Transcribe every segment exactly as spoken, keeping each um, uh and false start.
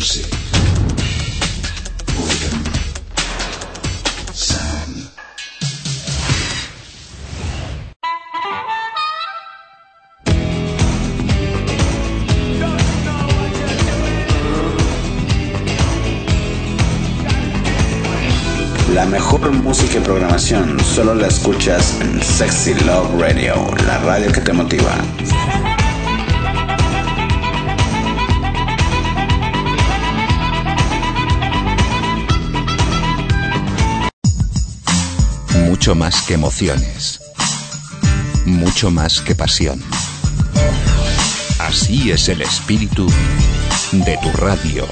Music. Rhythm. Sound. La mejor música y programación solo la escuchas en Sexy Love Radio, la radio que te motiva. Mucho más que emociones, mucho más que pasión. Así es el espíritu de tu radio.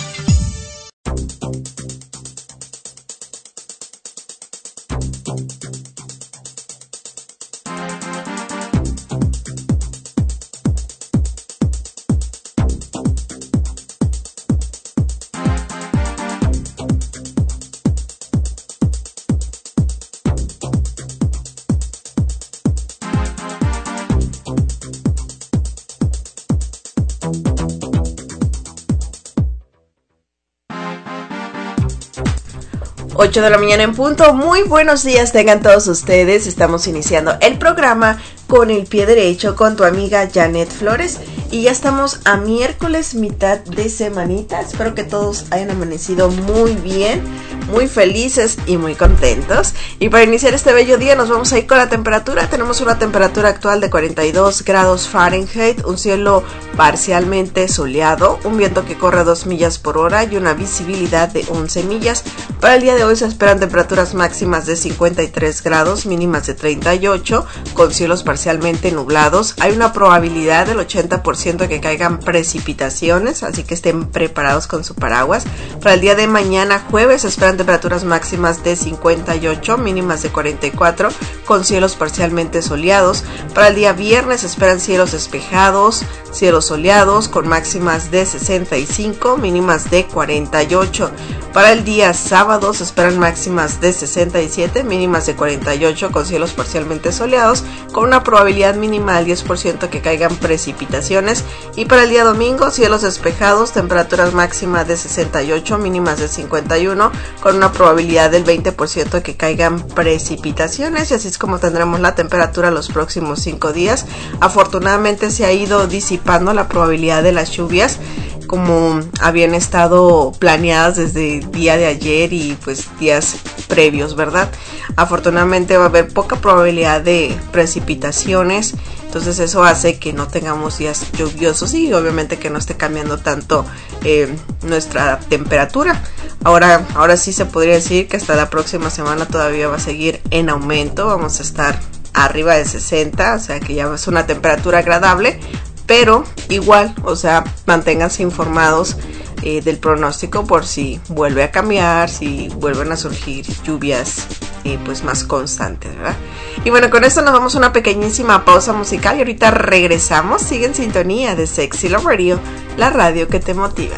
ocho de la mañana en punto. Muy buenos días tengan todos ustedes. Estamos iniciando el programa con el pie derecho con tu amiga Janet Flores. Y ya estamos a miércoles, mitad de semanita. Espero que todos hayan amanecido muy bien, muy felices y muy contentos. Y para iniciar este bello día nos vamos a ir con la temperatura. Tenemos una temperatura actual de cuarenta y dos grados Fahrenheit, un cielo parcialmente soleado, un viento que corre a dos millas por hora y una visibilidad de once millas. Para el día de hoy se esperan temperaturas máximas de cincuenta y tres grados, mínimas de treinta y ocho, con cielos parcialmente nublados. Hay una probabilidad del ochenta por ciento que caigan precipitaciones, así que estén preparados con su paraguas. Para el día de mañana jueves se esperan temperaturas máximas de cincuenta y ocho, mínimas de cuarenta y cuatro, con cielos parcialmente soleados. Para el día viernes se esperan cielos despejados, cielos soleados, con máximas de sesenta y cinco, mínimas de cuarenta y ocho. Para el día sábado se esperan máximas de sesenta y siete, mínimas de cuarenta y ocho, con cielos parcialmente soleados, con una probabilidad mínima del diez por ciento que caigan precipitaciones. Y para el día domingo, cielos despejados, temperaturas máximas de sesenta y ocho, mínimas de cincuenta y uno, con una probabilidad del veinte por ciento que caigan precipitaciones. Y así es como tendremos la temperatura los próximos cinco días. Afortunadamente se ha ido disipando la probabilidad de las lluvias, como habían estado planeadas desde el día de ayer y pues días previos, ¿verdad? Afortunadamente va a haber poca probabilidad de precipitaciones, entonces eso hace que no tengamos días lluviosos y obviamente que no esté cambiando tanto eh, nuestra temperatura. Ahora, ahora sí se podría decir que hasta la próxima semana todavía va a seguir en aumento, vamos a estar arriba de sesenta, o sea que ya es una temperatura agradable. Pero igual, o sea, manténganse informados eh, del pronóstico por si vuelve a cambiar, si vuelven a surgir lluvias eh, pues más constantes, ¿verdad? Y bueno, con esto nos vamos a una pequeñísima pausa musical y ahorita regresamos. Sigue en sintonía de Sexy Love Radio, la radio que te motiva.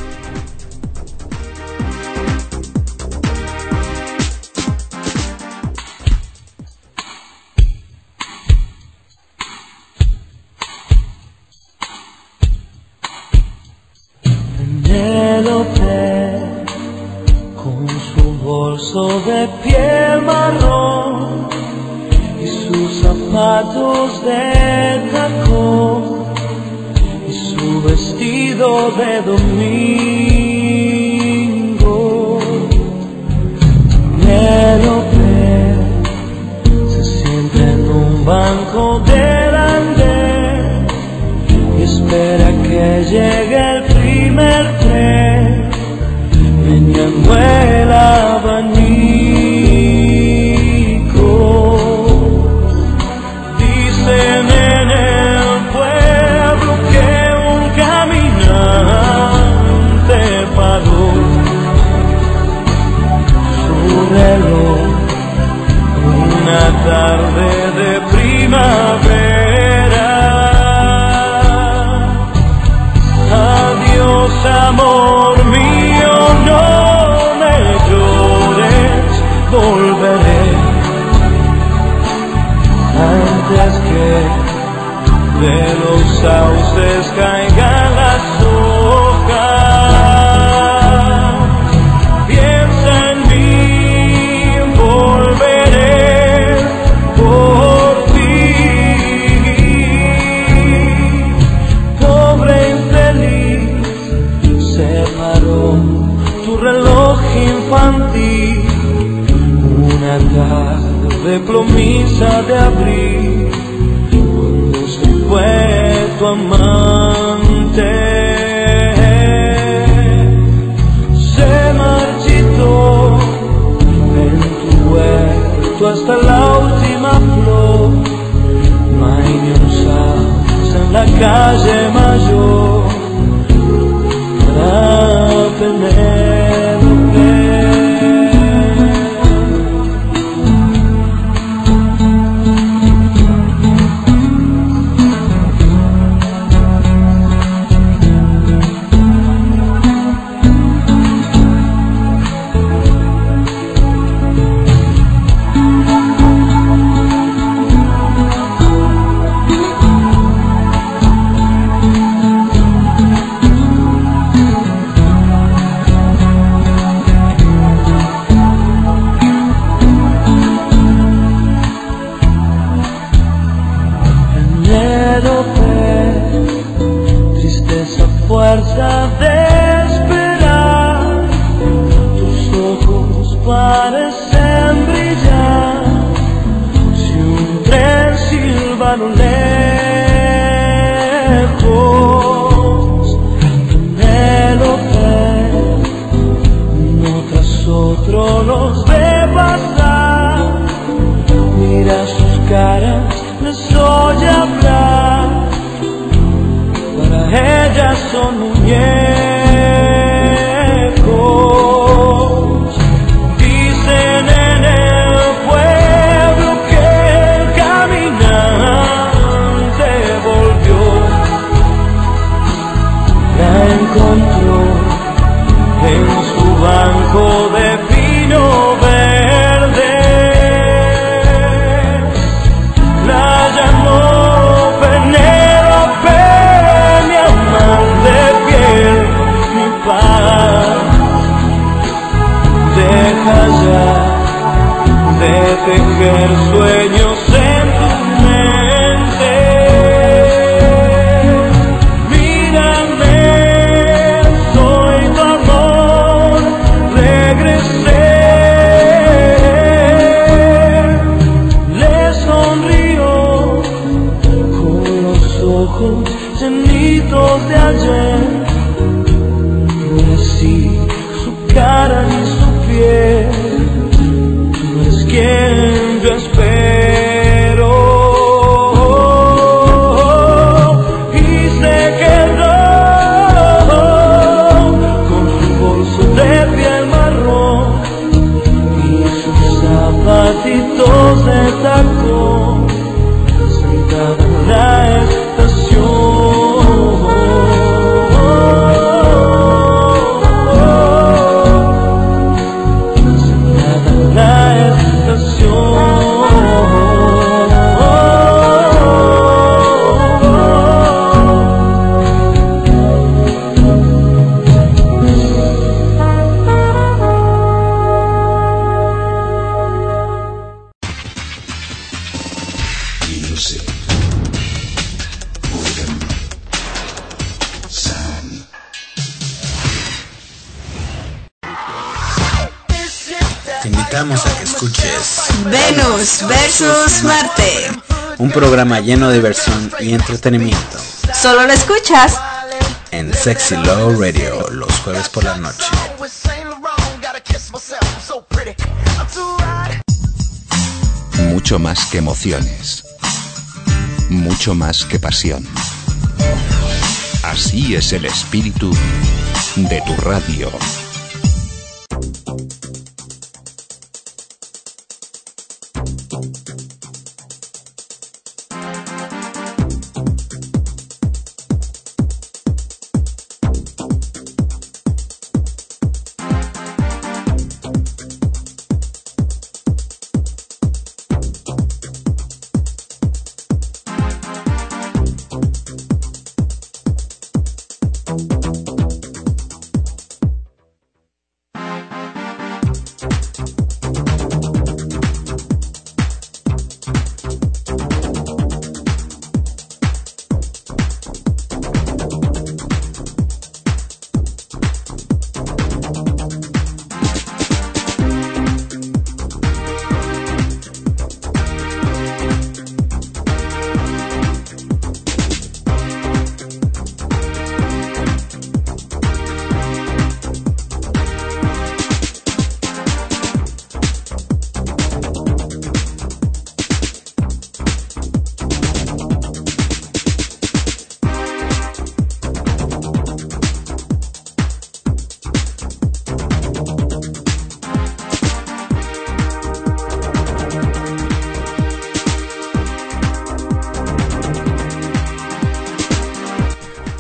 Con su bolso de piel marrón y sus zapatos de tacón y su vestido de domingo, Penélope se sienta en un banco del andén y espera que llegue el primer tren, meneando el abanico. Dicen en el pueblo que un caminante paró su reloj una tarde de primavera. Adiós, amor mío, no me llores, volveré antes que de los sauces caigan las hojas. brisa de abril, cuando se fue tu amante, se marchitó en tu huerto hasta la última flor. No hay ni un sauce en la calle mayor para Penélope. Fuerza de esperar, tus ojos parecen brillar, si un tren silba a lo lejos. Penélope, uno tras otro los ve pasar, mira sus caras, les oye hablar. Ellas son muñecos, dicen en el pueblo que el caminante volvió, la encontró en su banco de pino verde, la llamó Penélope. Deja ya de tejer sueños en tu mente. Mírame, soy tu amor, regresé. Le sonrió con los ojos llenitos de ayer. No así su cara ni su tú eres quien yo espero, y se quedó con su bolso de piel marrón y sus zapatitos de tacón, sentada en la estación. A que escuches Venus versus Marte, un programa lleno de diversión y entretenimiento. Solo lo escuchas en Sexy Love Radio los jueves por la noche. Mucho más que emociones, mucho más que pasión. Así es el espíritu de tu radio.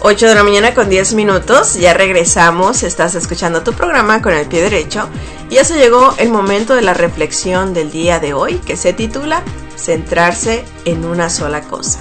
ocho de la mañana con diez minutos, ya regresamos, estás escuchando tu programa Con el Pie Derecho y ya se llegó el momento de la reflexión del día de hoy, que se titula Centrarse en una sola cosa.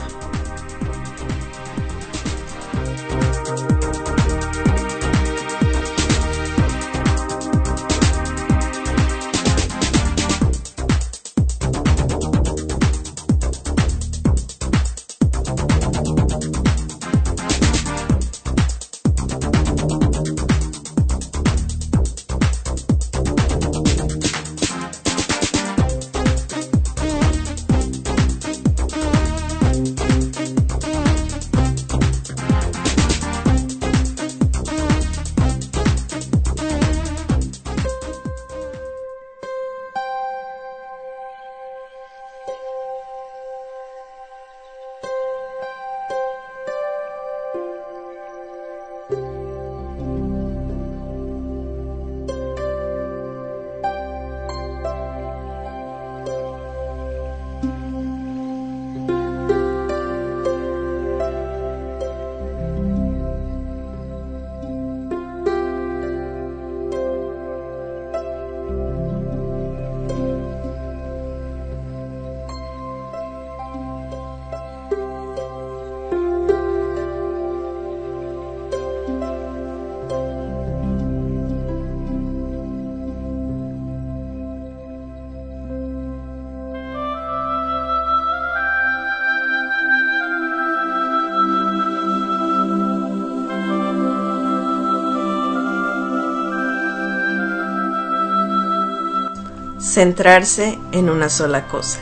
Centrarse en una sola cosa.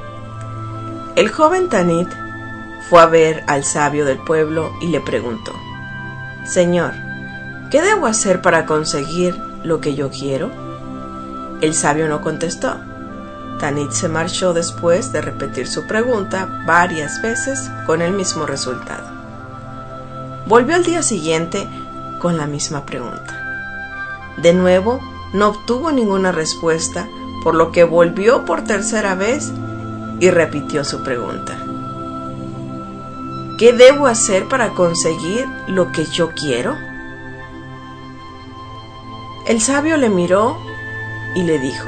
El joven Tanit fue a ver al sabio del pueblo y le preguntó: Señor, ¿qué debo hacer para conseguir lo que yo quiero? El sabio no contestó. Tanit se marchó después de repetir su pregunta varias veces con el mismo resultado. Volvió al día siguiente con la misma pregunta. De nuevo, no obtuvo ninguna respuesta, por lo que volvió por tercera vez y repitió su pregunta. ¿Qué debo hacer para conseguir lo que yo quiero? El sabio le miró y le dijo: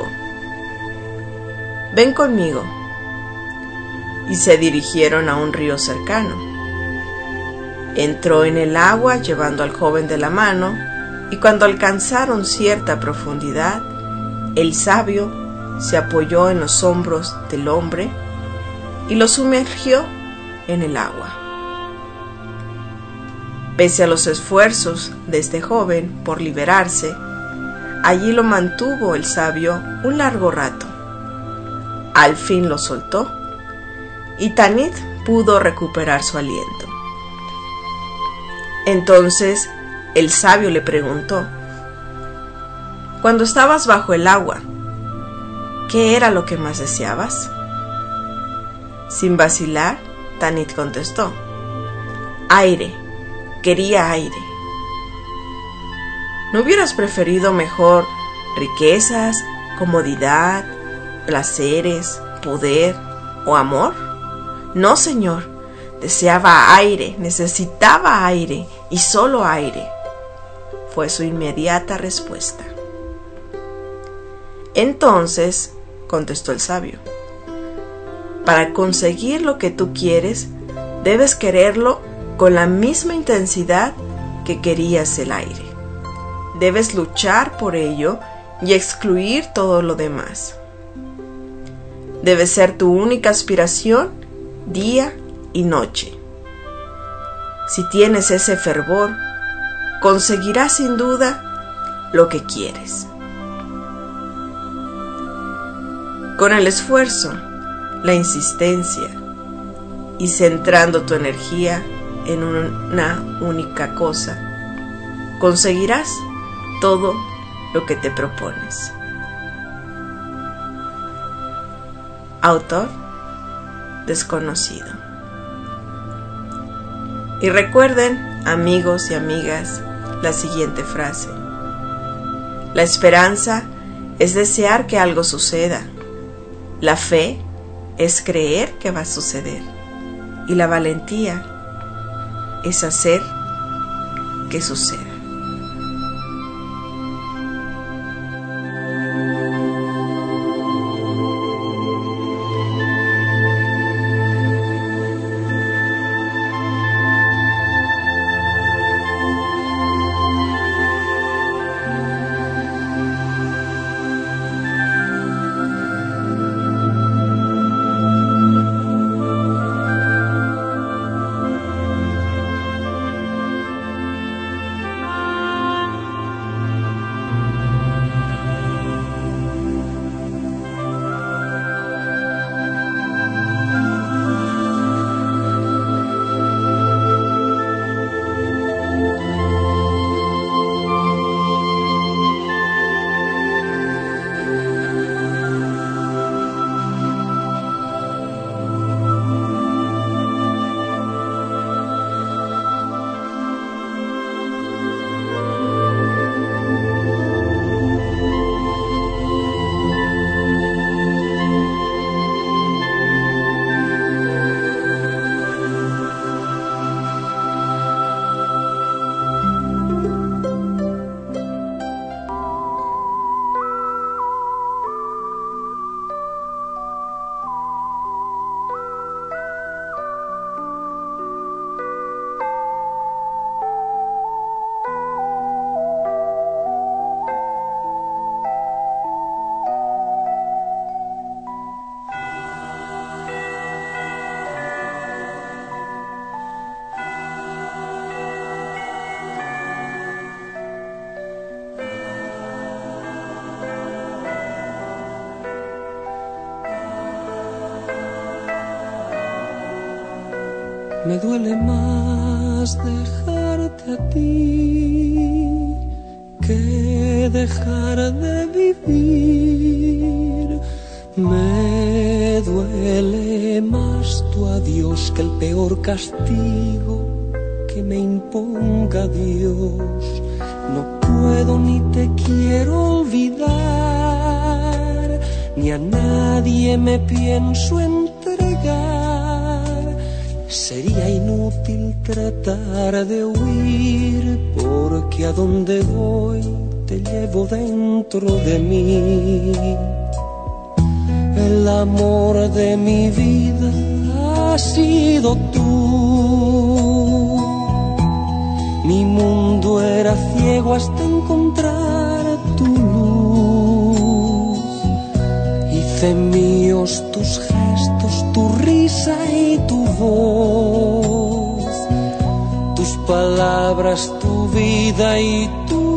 Ven conmigo. Y se dirigieron a un río cercano. Entró en el agua llevando al joven de la mano, y cuando alcanzaron cierta profundidad, el sabio se apoyó en los hombros del hombre y lo sumergió en el agua. Pese a los esfuerzos de este joven por liberarse, allí lo mantuvo el sabio un largo rato. Al fin lo soltó y Tanit pudo recuperar su aliento. Entonces el sabio le preguntó: Cuando estabas bajo el agua, ¿qué era lo que más deseabas? Sin vacilar, Tanit contestó: Aire, quería aire. ¿No hubieras preferido mejor riquezas, comodidad, placeres, poder o amor? No, señor, deseaba aire, necesitaba aire y solo aire, fue su inmediata respuesta. Entonces, contestó el sabio, para conseguir lo que tú quieres, debes quererlo con la misma intensidad que querías el aire. Debes luchar por ello y excluir todo lo demás. Debe ser tu única aspiración día y noche. Si tienes ese fervor, conseguirás sin duda lo que quieres. Con el esfuerzo, la insistencia y centrando tu energía en una única cosa, conseguirás todo lo que te propones. Autor desconocido. Y recuerden, amigos y amigas, la siguiente frase: la esperanza es desear que algo suceda. La fe es creer que va a suceder. Y la valentía es hacer que suceda. Me duele más dejarte a ti que dejar de vivir. Me duele más tu adiós que el peor castigo que me imponga Dios. No puedo ni te quiero olvidar, ni a nadie me pienso entregar. Sería inútil tratar de huir, porque a donde voy te llevo dentro de mí. El amor de mi vida has sido tú. Mi mundo era ciego hasta encontrar tu luz. Hice míos tus gestos, tu risa y tu voz, tus palabras, tu vida y tu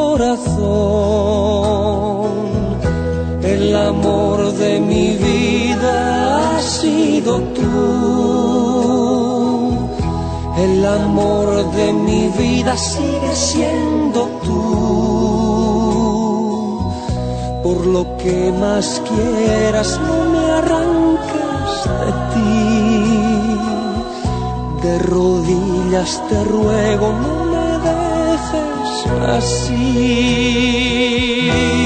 corazón. El amor de mi vida has sido tú. El amor de mi vida sigue siendo tú. Por lo que más quieras, no me arranques de ti. De rodillas te ruego, no me dejes así.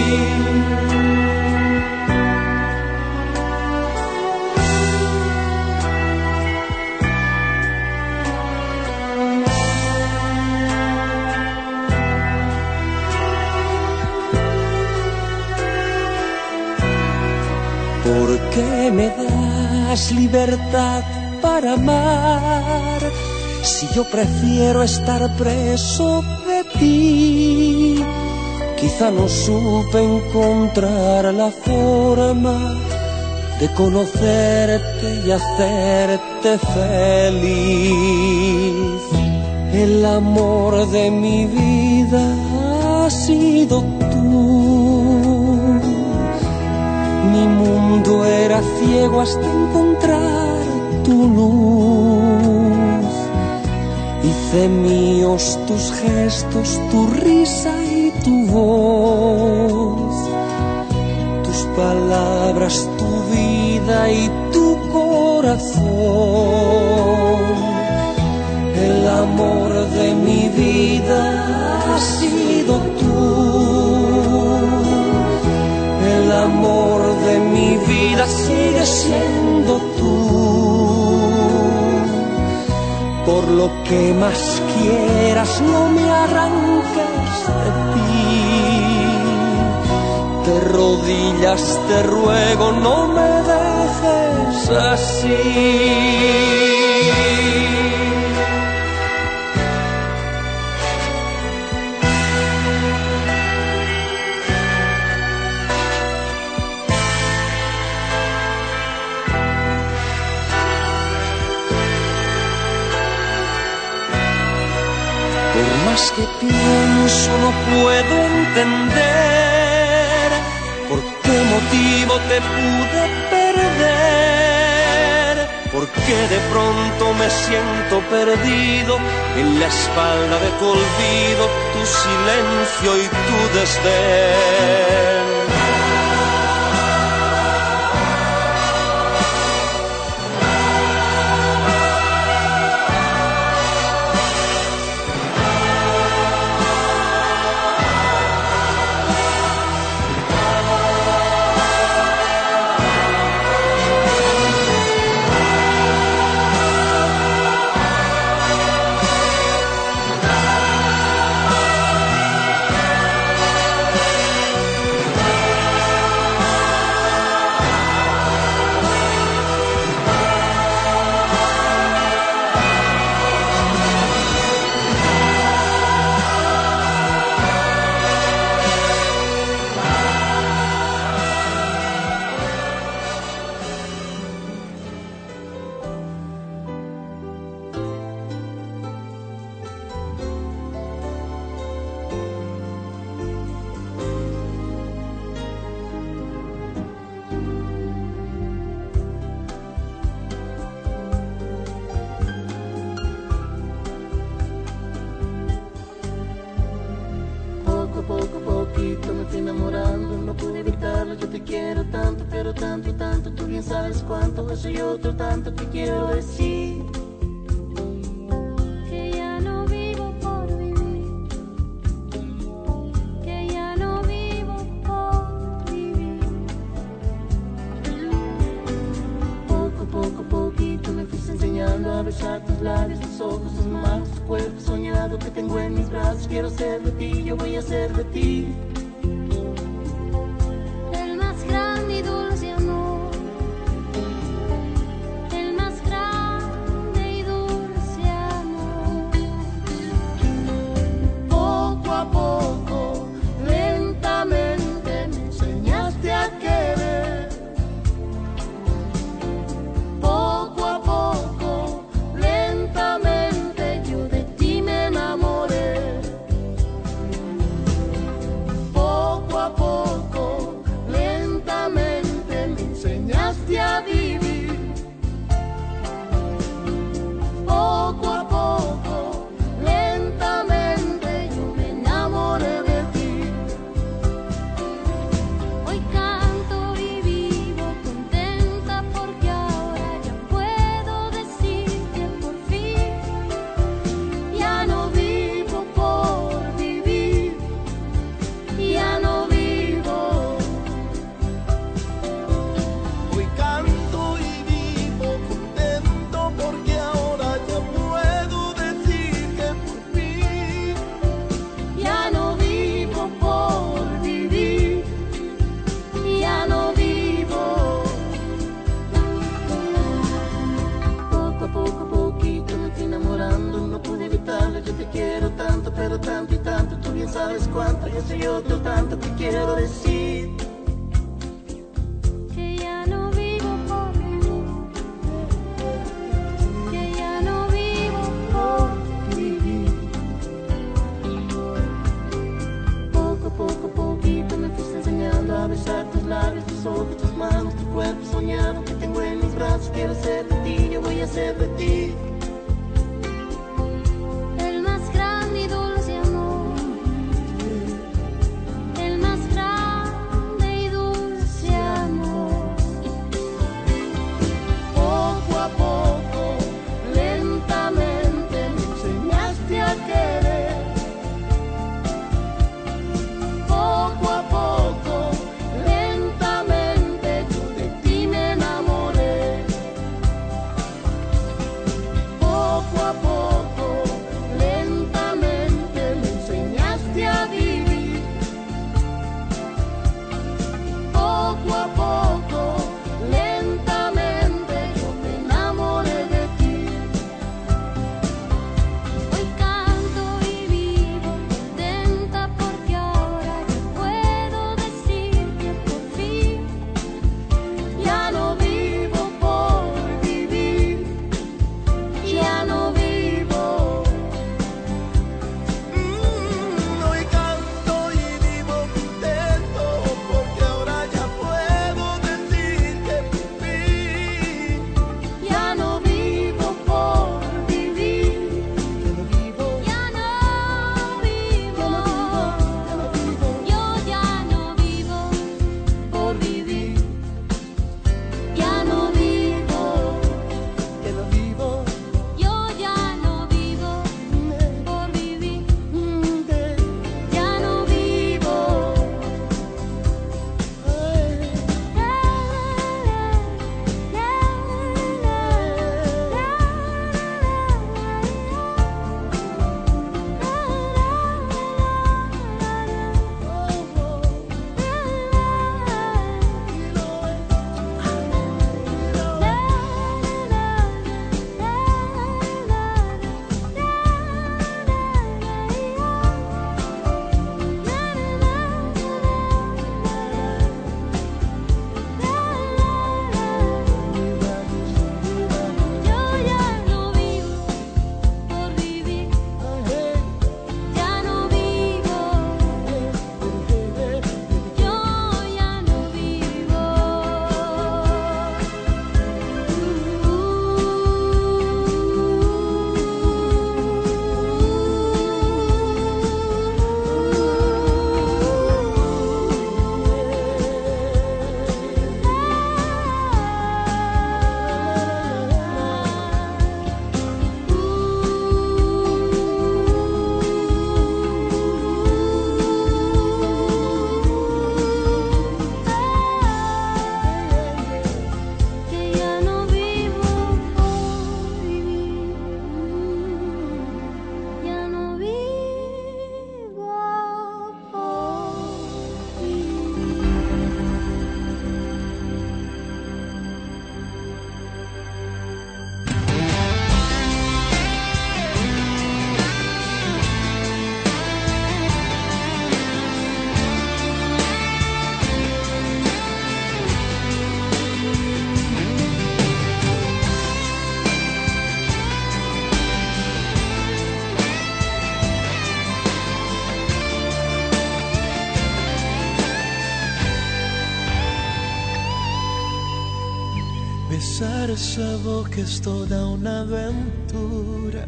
¿Por qué me das libertad para amar si yo prefiero estar preso de ti? Quizá no supe encontrar la forma de conocerte y hacerte feliz. El amor de mi vida ha sido tú. Mi mundo era ciego hasta encontrar tu luz. Hice míos tus gestos, tu risa y tu voz, tus palabras, tu vida y tu corazón. El amor de mi vida ha sido tú. El amor de mi vida sigue siendo tú. por lo que más quieras, no me arranques de ti. De rodillas te ruego, no me dejes así. Más que pienso no puedo entender por qué motivo te pude perder, por qué de pronto me siento perdido en la espalda de tu olvido, tu silencio y tu desdén. El más grande Besar esa boca es toda una aventura,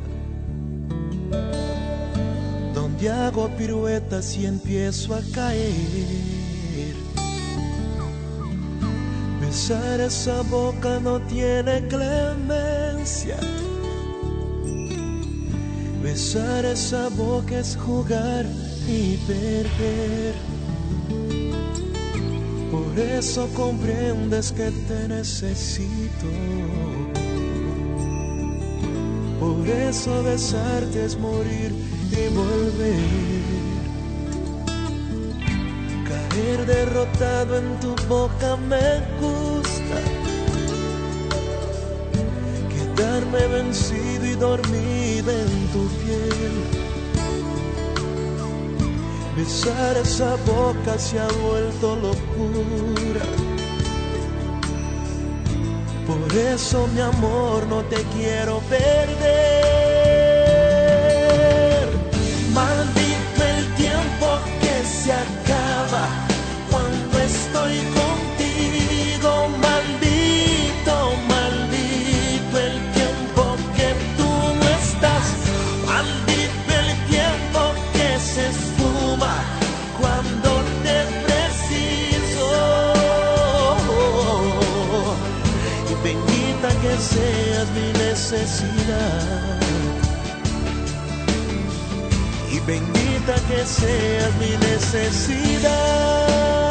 donde hago piruetas y empiezo a caer. Besar esa boca no tiene clemencia. Besar esa boca es jugar y perder. Por eso comprendes que te necesito. Por eso besarte es morir y volver. Caer derrotado en tu boca me gusta. Quedarme vencido y dormido en tu piel. Besar esa boca se ha vuelto locura. Por eso, mi amor, no te quiero perder. Maldito el tiempo que se acaba cuando estoy contigo. Maldito, maldito el tiempo que tú no estás. Maldito el tiempo que se esfuma cuando te preciso. Y bendita que seas mi necesidad. Y bendita que seas mi necesidad.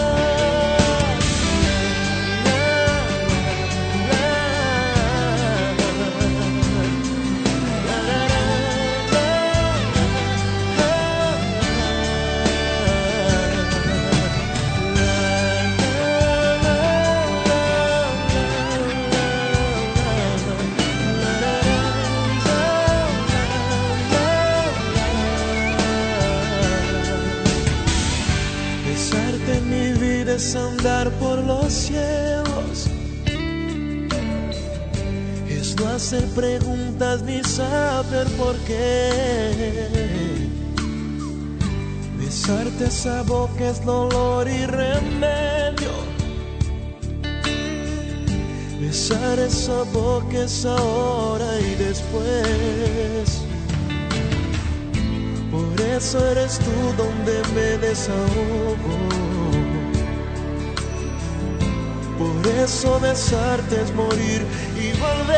Es andar por los cielos, es no hacer preguntas ni saber por qué. Besarte esa boca es dolor y remedio. Besar esa boca es ahora y después. Por eso eres tú donde me desahogo. Por eso besarte es morir y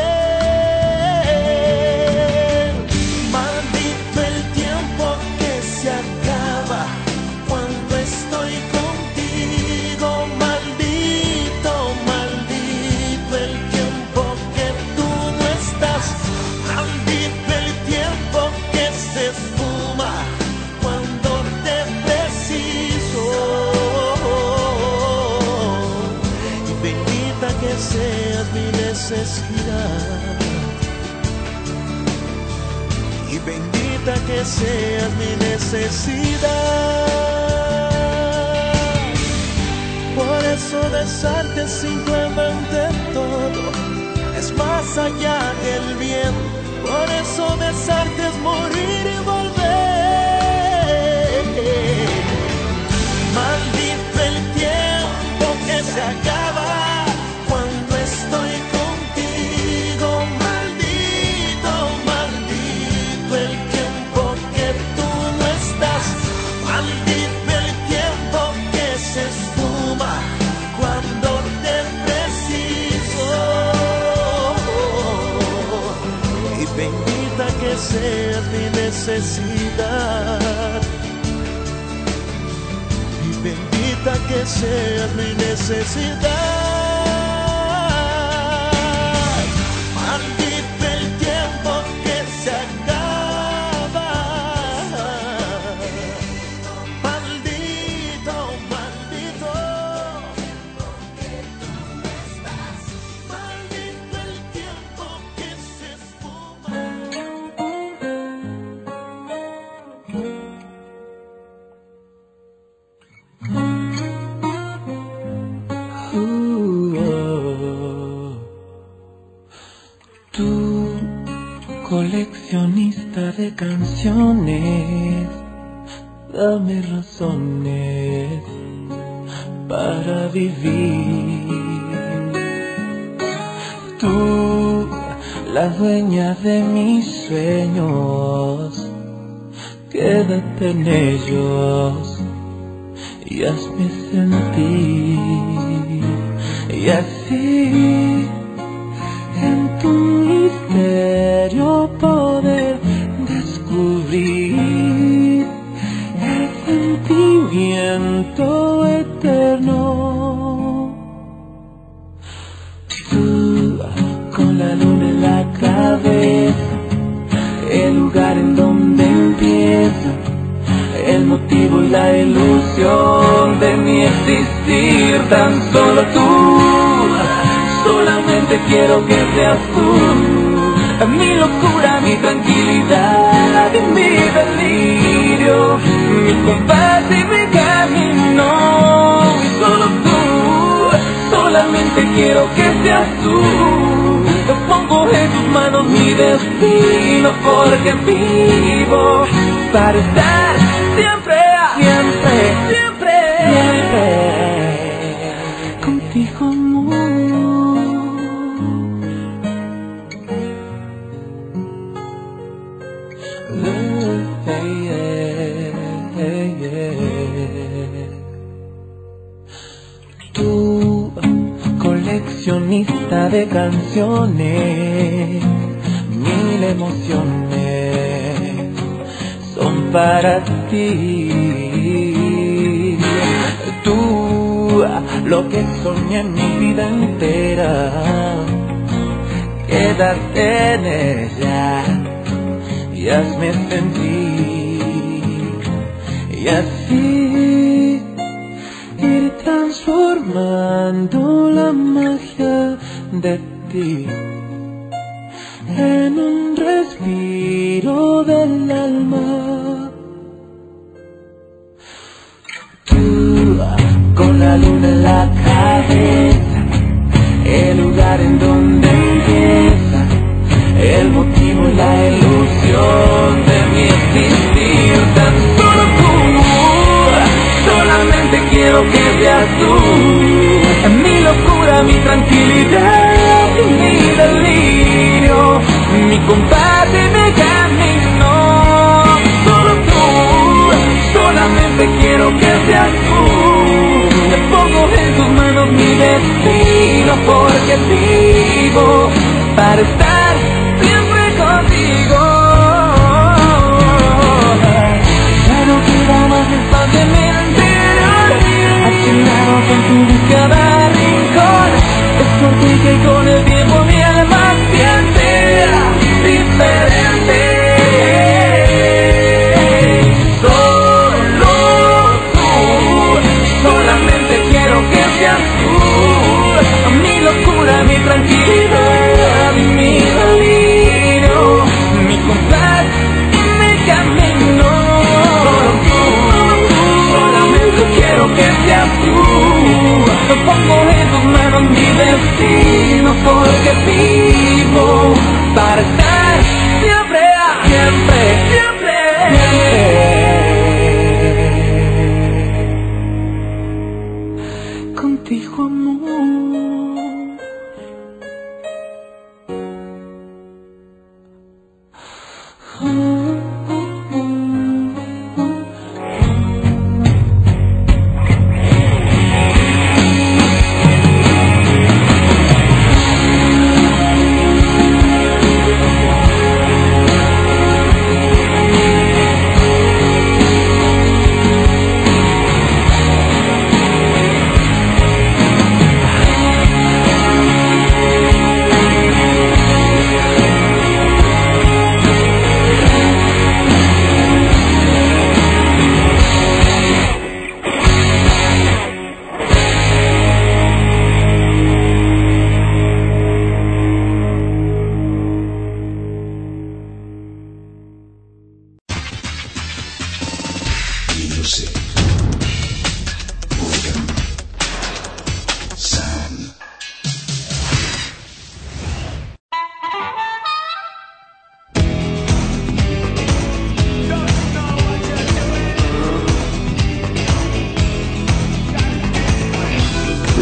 volver. Maldito el tiempo que se acaba cuando estoy contigo. Maldito, maldito el tiempo que tú no estás. Maldito el tiempo que se esfuma cuando te preciso. Que seas mi necesidad. Y bendita que seas mi necesidad. Por eso besarte es simplemente todo, es más allá del bien. Por eso besarte es morir y volver. Maldito el tiempo que se acaba cuando estoy contigo. Maldito, maldito el tiempo que tú no estás. Maldito el tiempo que se esfuma cuando te preciso. Y bendita que seas mi necesidad. Y bendita que seas mi necesidad. Coleccionista de canciones, dame razones para vivir. Tú, la dueña de mis sueños, quédate en ellos y hazme sentir. Y así, en tu misterio poder descubrir el sentimiento eterno. Tú, con la luna en la cabeza, el lugar en donde empieza el motivo y la ilusión de mi existir. Tan solo tú, solamente quiero que seas tú, mi locura, mi tranquilidad y mi delirio, mi compás y mi camino. Y solo tú, solamente quiero que seas tú. Yo pongo en tus manos mi destino, porque vivo para estar siempre, siempre, siempre, siempre contigo, amor. Hey, yeah, hey, yeah. Tú, coleccionista de canciones, mil emociones son para ti. Tú, lo que soñé en mi vida entera, quédate en ella y hazme sentir. Y así ir transformando la magia de ti en un respiro del alma. Tú, con la luna en la cabeza, el lugar en donde empieza el motivo y la ilusión de mi existir. Tan solo tú, solamente quiero que seas tú, mi locura, mi tranquilidad y mi delirio, mi compás y mi camino. Solo tú, solamente quiero que seas tú. Te pongo en tus manos mi destino, porque vivo para estar siempre contigo. Ya no queda más espacio en mi interior, asignado con tu cada rincón. Es por ti que con el tiempo mi alma siente diferente. Solo tú, solamente quiero que seas tú, mi locura, mi tranquilidad, mi delirio, mi compás y mi camino. Solamente quiero que seas tú. Yo pongo en tus manos mi destino, porque vivo para estar siempre, siempre, siempre, siempre contigo, amor.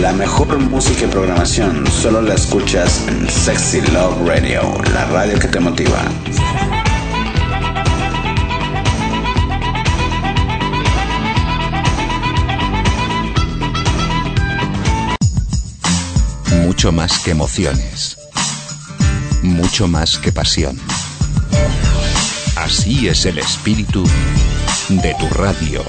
La mejor música y programación solo la escuchas en Sexy Love Radio, la radio que te motiva. Mucho más que emociones. Mucho más que pasión. Así es el espíritu de tu radio.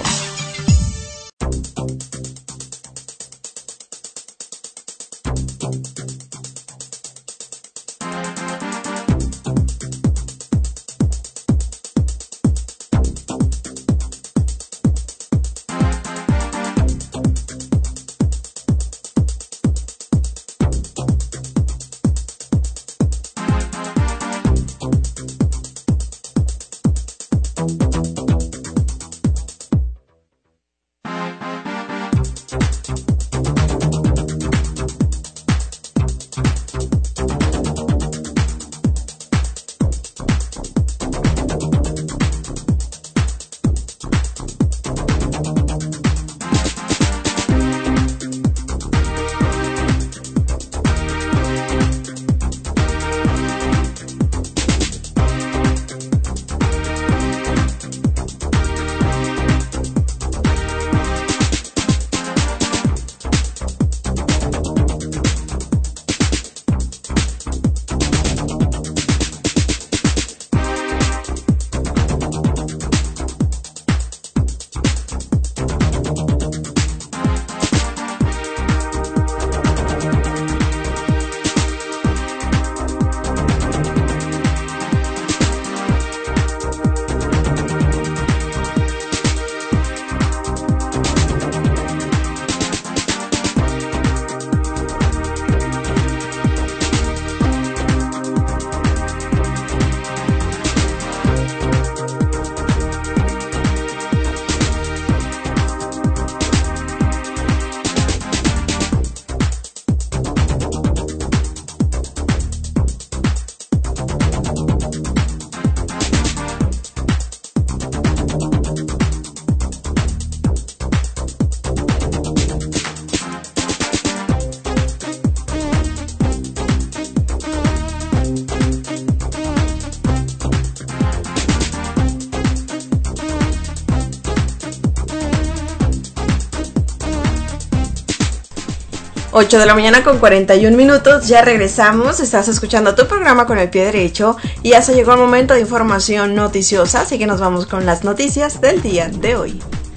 ocho de la mañana con cuarenta y un minutos, ya regresamos, estás escuchando tu programa Con el Pie Derecho y ya se llegó el momento de información noticiosa, así que nos vamos con las noticias del día de hoy.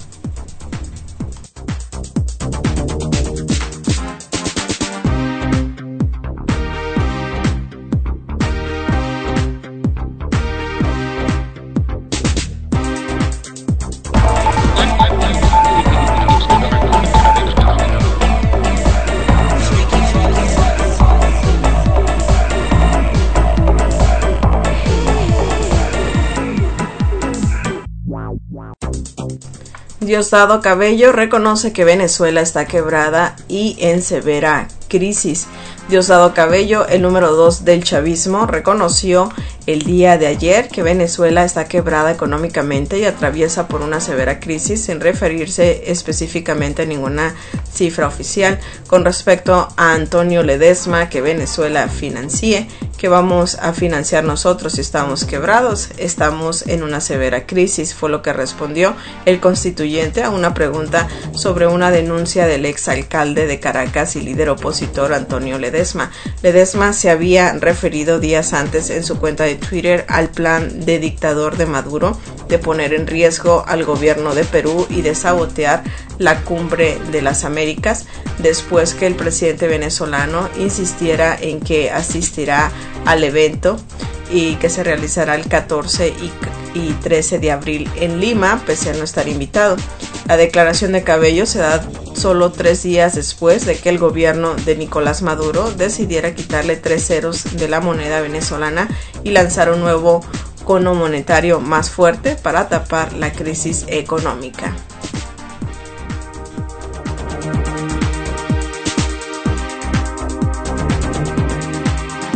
Diosdado Cabello reconoce que Venezuela está quebrada y en severa crisis. Diosdado Cabello, el número dos del chavismo, reconoció el día de ayer que Venezuela está quebrada económicamente y atraviesa por una severa crisis, sin referirse específicamente a ninguna cifra oficial. Con respecto a Antonio Ledesma, que Venezuela financie, que vamos a financiar nosotros si estamos quebrados, estamos en una severa crisis, fue lo que respondió el constituyente a una pregunta sobre una denuncia del exalcalde de Caracas y líder opositor Antonio Ledesma. Ledesma se había referido días antes en su cuenta de Twitter al plan de dictador de Maduro de poner en riesgo al gobierno de Perú y de sabotear la cumbre de las Américas, después que el presidente venezolano insistiera en que asistirá al evento y que se realizará el catorce y trece de abril en Lima, pese a no estar invitado. La declaración de Cabello se da solo tres días después de que el gobierno de Nicolás Maduro decidiera quitarle tres ceros de la moneda venezolana y lanzar un nuevo cono monetario más fuerte para tapar la crisis económica.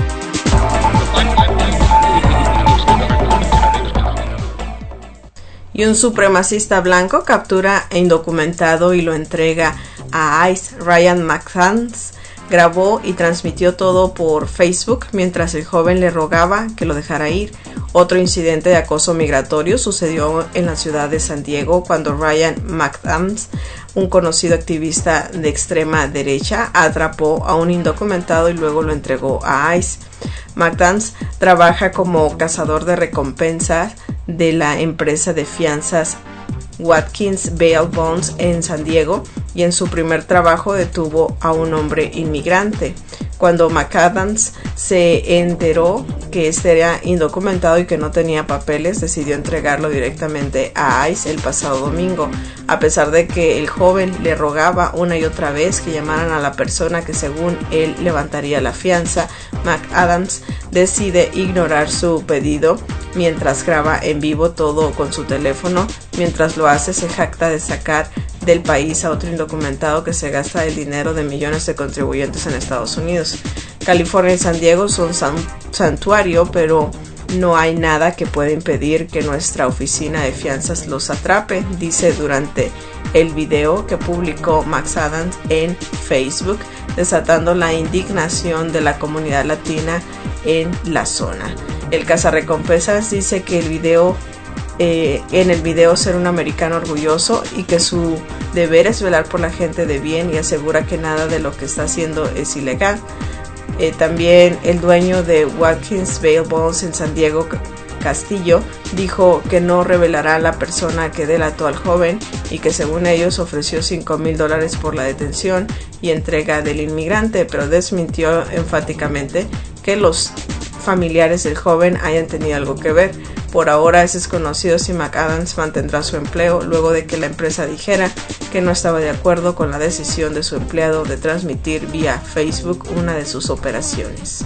Y Y un supremacista blanco captura a indocumentado y lo entrega a ICE. Ryan McAdams grabó y transmitió todo por Facebook mientras el joven le rogaba que lo dejara ir. Otro incidente de acoso migratorio sucedió en la ciudad de San Diego cuando Ryan McAdams, un conocido activista de extrema derecha, atrapó a un indocumentado y luego lo entregó a ICE. McAdams trabaja como cazador de recompensas de la empresa de fianzas Watkins Bail Bonds en San Diego, y en su primer trabajo detuvo a un hombre inmigrante. Cuando McAdams se enteró que este era indocumentado y que no tenía papeles, decidió entregarlo directamente a ICE el pasado domingo. A pesar de que el joven le rogaba una y otra vez que llamaran a la persona que según él levantaría la fianza, McAdams decide ignorar su pedido mientras graba en vivo todo con su teléfono. Mientras lo hace, se jacta de sacar del país a otro indocumentado que se gasta el dinero de millones de contribuyentes en Estados Unidos. California y San Diego son san- santuario, pero no hay nada que pueda impedir que nuestra oficina de fianzas los atrape, dice durante el video que publicó McAdams en Facebook, desatando la indignación de la comunidad latina en la zona. El cazarrecompensas dice que el video Eh, en el video ser un americano orgulloso y que su deber es velar por la gente de bien, y asegura que nada de lo que está haciendo es ilegal. Eh, también el dueño de Watkins Bail Bonds en San Diego, Castillo, dijo que no revelará a la persona que delató al joven y que según ellos ofreció cinco mil dólares por la detención y entrega del inmigrante, pero desmintió enfáticamente que los familiares del joven hayan tenido algo que ver. Por ahora es desconocido si McAdams mantendrá su empleo luego de que la empresa dijera que no estaba de acuerdo con la decisión de su empleado de transmitir vía Facebook una de sus operaciones.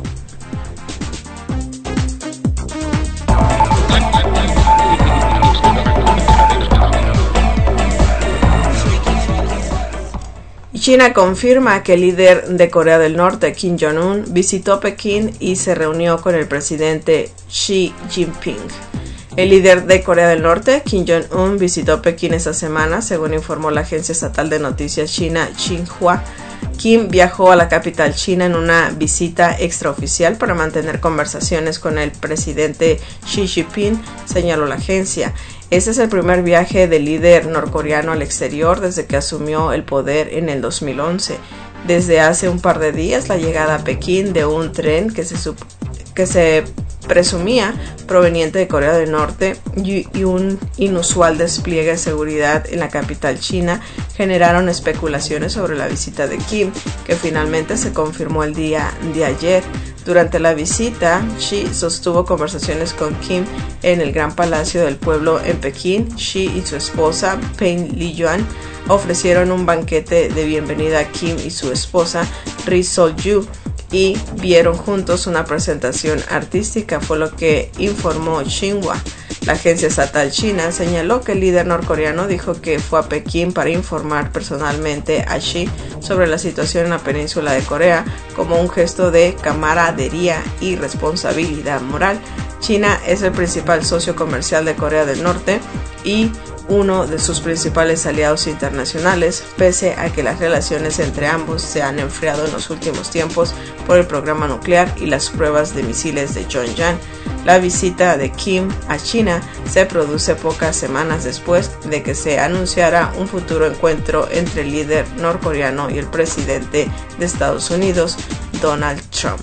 China confirma que el líder de Corea del Norte, Kim Jong-un, visitó Pekín y se reunió con el presidente Xi Jinping. El líder de Corea del Norte, Kim Jong-un, visitó Pekín esta semana, según informó la agencia estatal de noticias china Xinhua. Kim viajó a la capital china en una visita extraoficial para mantener conversaciones con el presidente Xi Jinping, señaló la agencia. Este es el primer viaje del líder norcoreano al exterior desde que asumió el poder en el dos mil once. Desde hace un par de días, la llegada a Pekín de un tren que se, que se presumía proveniente de Corea del Norte y, y un inusual despliegue de seguridad en la capital china generaron especulaciones sobre la visita de Kim, que finalmente se confirmó el día de ayer. Durante la visita, Xi sostuvo conversaciones con Kim en el Gran Palacio del Pueblo en Pekín. Xi y su esposa, Peng Liyuan, ofrecieron un banquete de bienvenida a Kim y su esposa, Ri Sol-yu, y vieron juntos una presentación artística, fue lo que informó Xinhua. La agencia estatal china señaló que el líder norcoreano dijo que fue a Pekín para informar personalmente a Xi sobre la situación en la península de Corea como un gesto de camaradería y responsabilidad moral. China es el principal socio comercial de Corea del Norte y uno de sus principales aliados internacionales, pese a que las relaciones entre ambos se han enfriado en los últimos tiempos por el programa nuclear y las pruebas de misiles de Pyongyang. La visita de Kim a China se produce pocas semanas después de que se anunciara un futuro encuentro entre el líder norcoreano y el presidente de Estados Unidos, Donald Trump.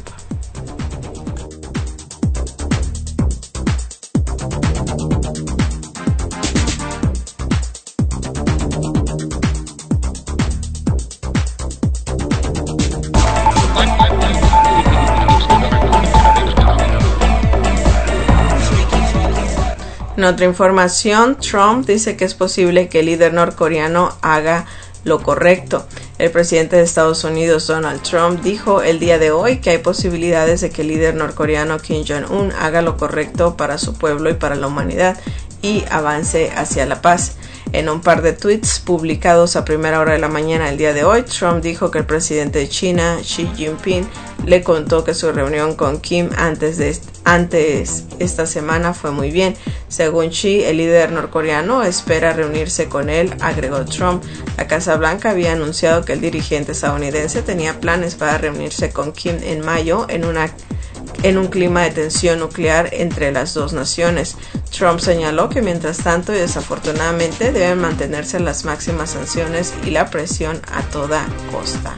En otra información, Trump dice que es posible que el líder norcoreano haga lo correcto. El presidente de Estados Unidos, Donald Trump, dijo el día de hoy que hay posibilidades de que el líder norcoreano Kim Jong-un haga lo correcto para su pueblo y para la humanidad y avance hacia la paz. En un par de tweets publicados a primera hora de la mañana el día de hoy, Trump dijo que el presidente de China, Xi Jinping, le contó que su reunión con Kim antes de, antes esta semana fue muy bien. Según Xi, el líder norcoreano espera reunirse con él, agregó Trump. La Casa Blanca había anunciado que el dirigente estadounidense tenía planes para reunirse con Kim en mayo en una en un clima de tensión nuclear entre las dos naciones. Trump señaló que mientras tanto y desafortunadamente deben mantenerse las máximas sanciones y la presión a toda costa.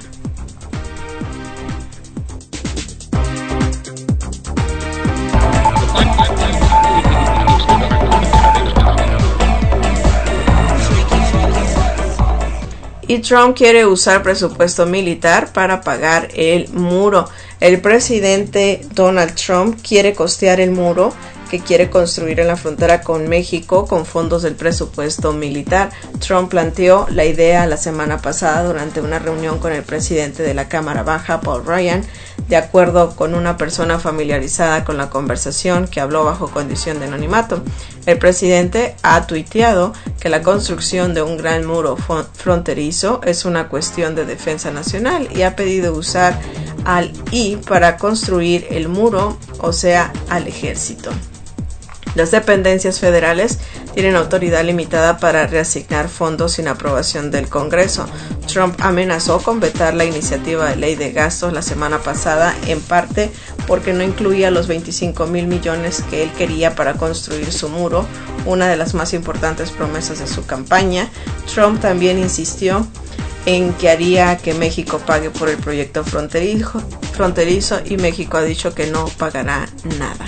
Y Trump quiere usar presupuesto militar para pagar el muro. El presidente Donald Trump quiere costear el muro que quiere construir en la frontera con México con fondos del presupuesto militar. Trump planteó la idea la semana pasada durante una reunión con el presidente de la Cámara Baja, Paul Ryan. De acuerdo con una persona familiarizada con la conversación que habló bajo condición de anonimato, el presidente ha tuiteado que la construcción de un gran muro fronterizo es una cuestión de defensa nacional y ha pedido usar al I para construir el muro, o sea, al ejército. Las dependencias federales tienen autoridad limitada para reasignar fondos sin aprobación del Congreso. Trump amenazó con vetar la iniciativa de ley de gastos la semana pasada, en parte porque no incluía los veinticinco mil millones que él quería para construir su muro, una de las más importantes promesas de su campaña. Trump también insistió en que haría que México pague por el proyecto fronterizo, fronterizo y México ha dicho que no pagará nada.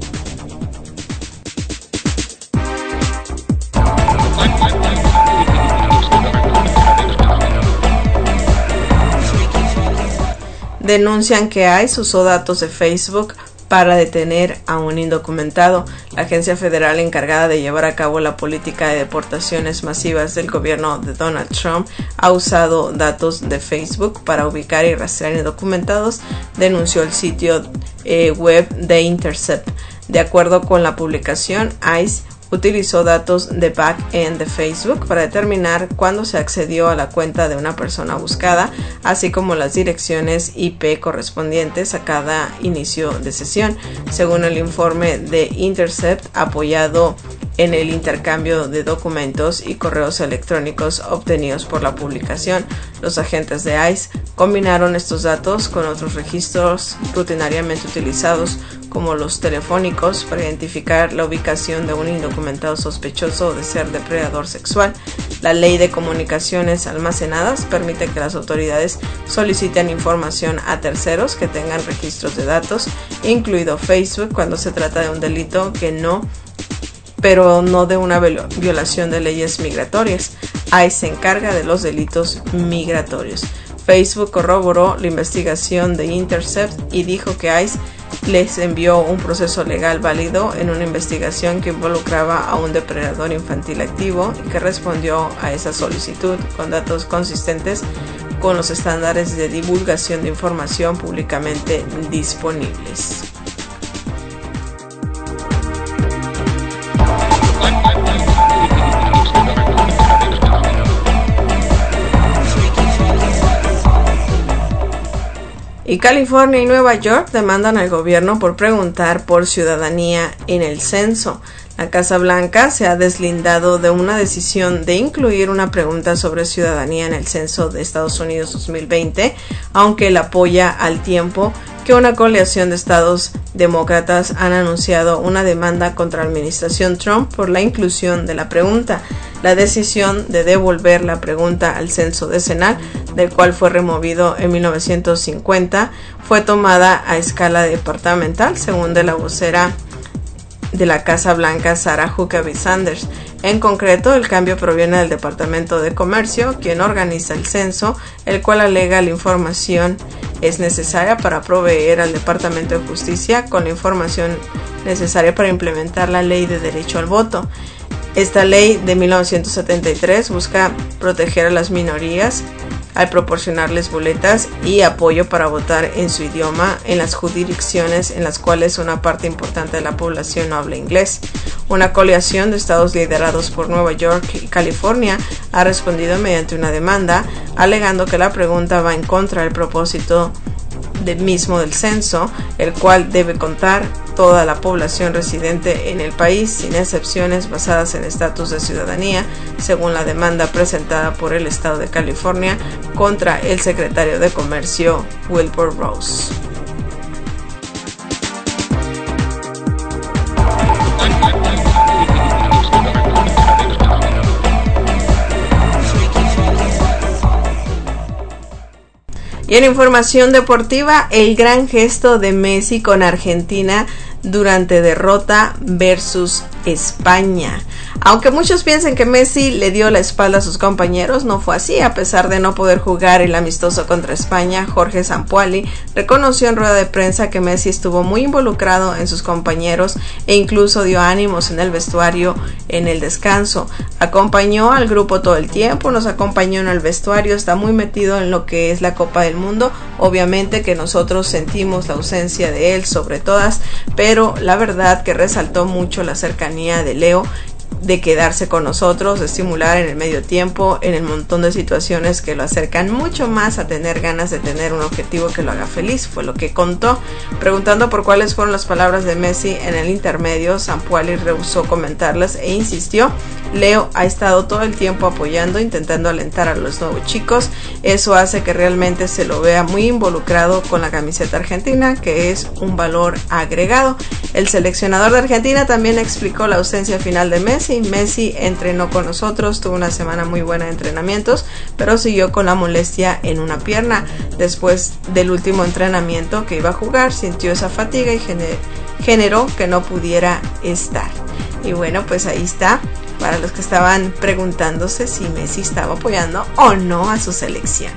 Denuncian que ICE usó datos de Facebook para detener a un indocumentado. La agencia federal encargada de llevar a cabo la política de deportaciones masivas del gobierno de Donald Trump ha usado datos de Facebook para ubicar y rastrear indocumentados, denunció el sitio eh, web de Intercept. De acuerdo con la publicación, ICE utilizó datos de back-end de Facebook para determinar cuándo se accedió a la cuenta de una persona buscada, así como las direcciones I P correspondientes a cada inicio de sesión. Según el informe de Intercept, apoyado en el intercambio de documentos y correos electrónicos obtenidos por la publicación, los agentes de ICE combinaron estos datos con otros registros rutinariamente utilizados, como los telefónicos, para identificar la ubicación de un indocumentado sospechoso de ser depredador sexual. La ley de comunicaciones almacenadas permite que las autoridades soliciten información a terceros que tengan registros de datos, incluido Facebook, cuando se trata de un delito que no, pero no de una violación de leyes migratorias. ICE se encarga de los delitos migratorios. Facebook corroboró la investigación de Intercept y dijo que ICE les envió un proceso legal válido en una investigación que involucraba a un depredador infantil activo y que respondió a esa solicitud con datos consistentes con los estándares de divulgación de información públicamente disponibles. Y California y Nueva York demandan al gobierno por preguntar por ciudadanía en el censo. La Casa Blanca se ha deslindado de una decisión de incluir una pregunta sobre ciudadanía en el censo de Estados Unidos dos mil veinte, aunque la apoya al tiempo que una coalición de estados demócratas han anunciado una demanda contra la administración Trump por la inclusión de la pregunta. La decisión de devolver la pregunta al censo decenal, del cual fue removido en mil novecientos cincuenta, fue tomada a escala departamental, según de la vocera de la Casa Blanca, Sarah Huckabee Sanders. En concreto, el cambio proviene del Departamento de Comercio, quien organiza el censo, el cual alega la información es necesaria para proveer al Departamento de Justicia con la información necesaria para implementar la Ley de Derecho al Voto. Esta ley de mil novecientos setenta y tres busca proteger a las minorías al proporcionarles boletas y apoyo para votar en su idioma en las jurisdicciones en las cuales una parte importante de la población no habla inglés. Una coalición de estados liderados por Nueva York y California ha respondido mediante una demanda, alegando que la pregunta va en contra del propósito del mismo del censo, el cual debe contar toda la población residente en el país, sin excepciones basadas en estatus de ciudadanía, según la demanda presentada por el Estado de California contra el secretario de Comercio, Wilbur Ross. Y en información deportiva, el gran gesto de Messi con Argentina durante derrota versus España. Aunque muchos piensen que Messi le dio la espalda a sus compañeros, no fue así. A pesar de no poder jugar el amistoso contra España, Jorge Sampaoli reconoció en rueda de prensa que Messi estuvo muy involucrado en sus compañeros e incluso dio ánimos en el vestuario en el descanso. Acompañó al grupo todo el tiempo, nos acompañó en el vestuario, está muy metido en lo que es la Copa del Mundo. Obviamente que nosotros sentimos la ausencia de él sobre todas, pero la verdad que resaltó mucho la cercanía de Leo, de quedarse con nosotros, de estimular en el medio tiempo, en el montón de situaciones que lo acercan mucho más a tener ganas de tener un objetivo que lo haga feliz, fue lo que contó. Preguntando por cuáles fueron las palabras de Messi en el intermedio, Sampaoli rehusó comentarlas e insistió: Leo ha estado todo el tiempo apoyando, intentando alentar a los nuevos chicos, eso hace que realmente se lo vea muy involucrado con la camiseta argentina, que es un valor agregado. El seleccionador de Argentina también explicó la ausencia final de Messi. Messi entrenó con nosotros, tuvo una semana muy buena de entrenamientos, pero siguió con la molestia en una pierna. Después del último entrenamiento que iba a jugar, sintió esa fatiga y gener- generó que no pudiera estar. Y bueno, pues ahí está, para los que estaban preguntándose si Messi estaba apoyando o no a su selección.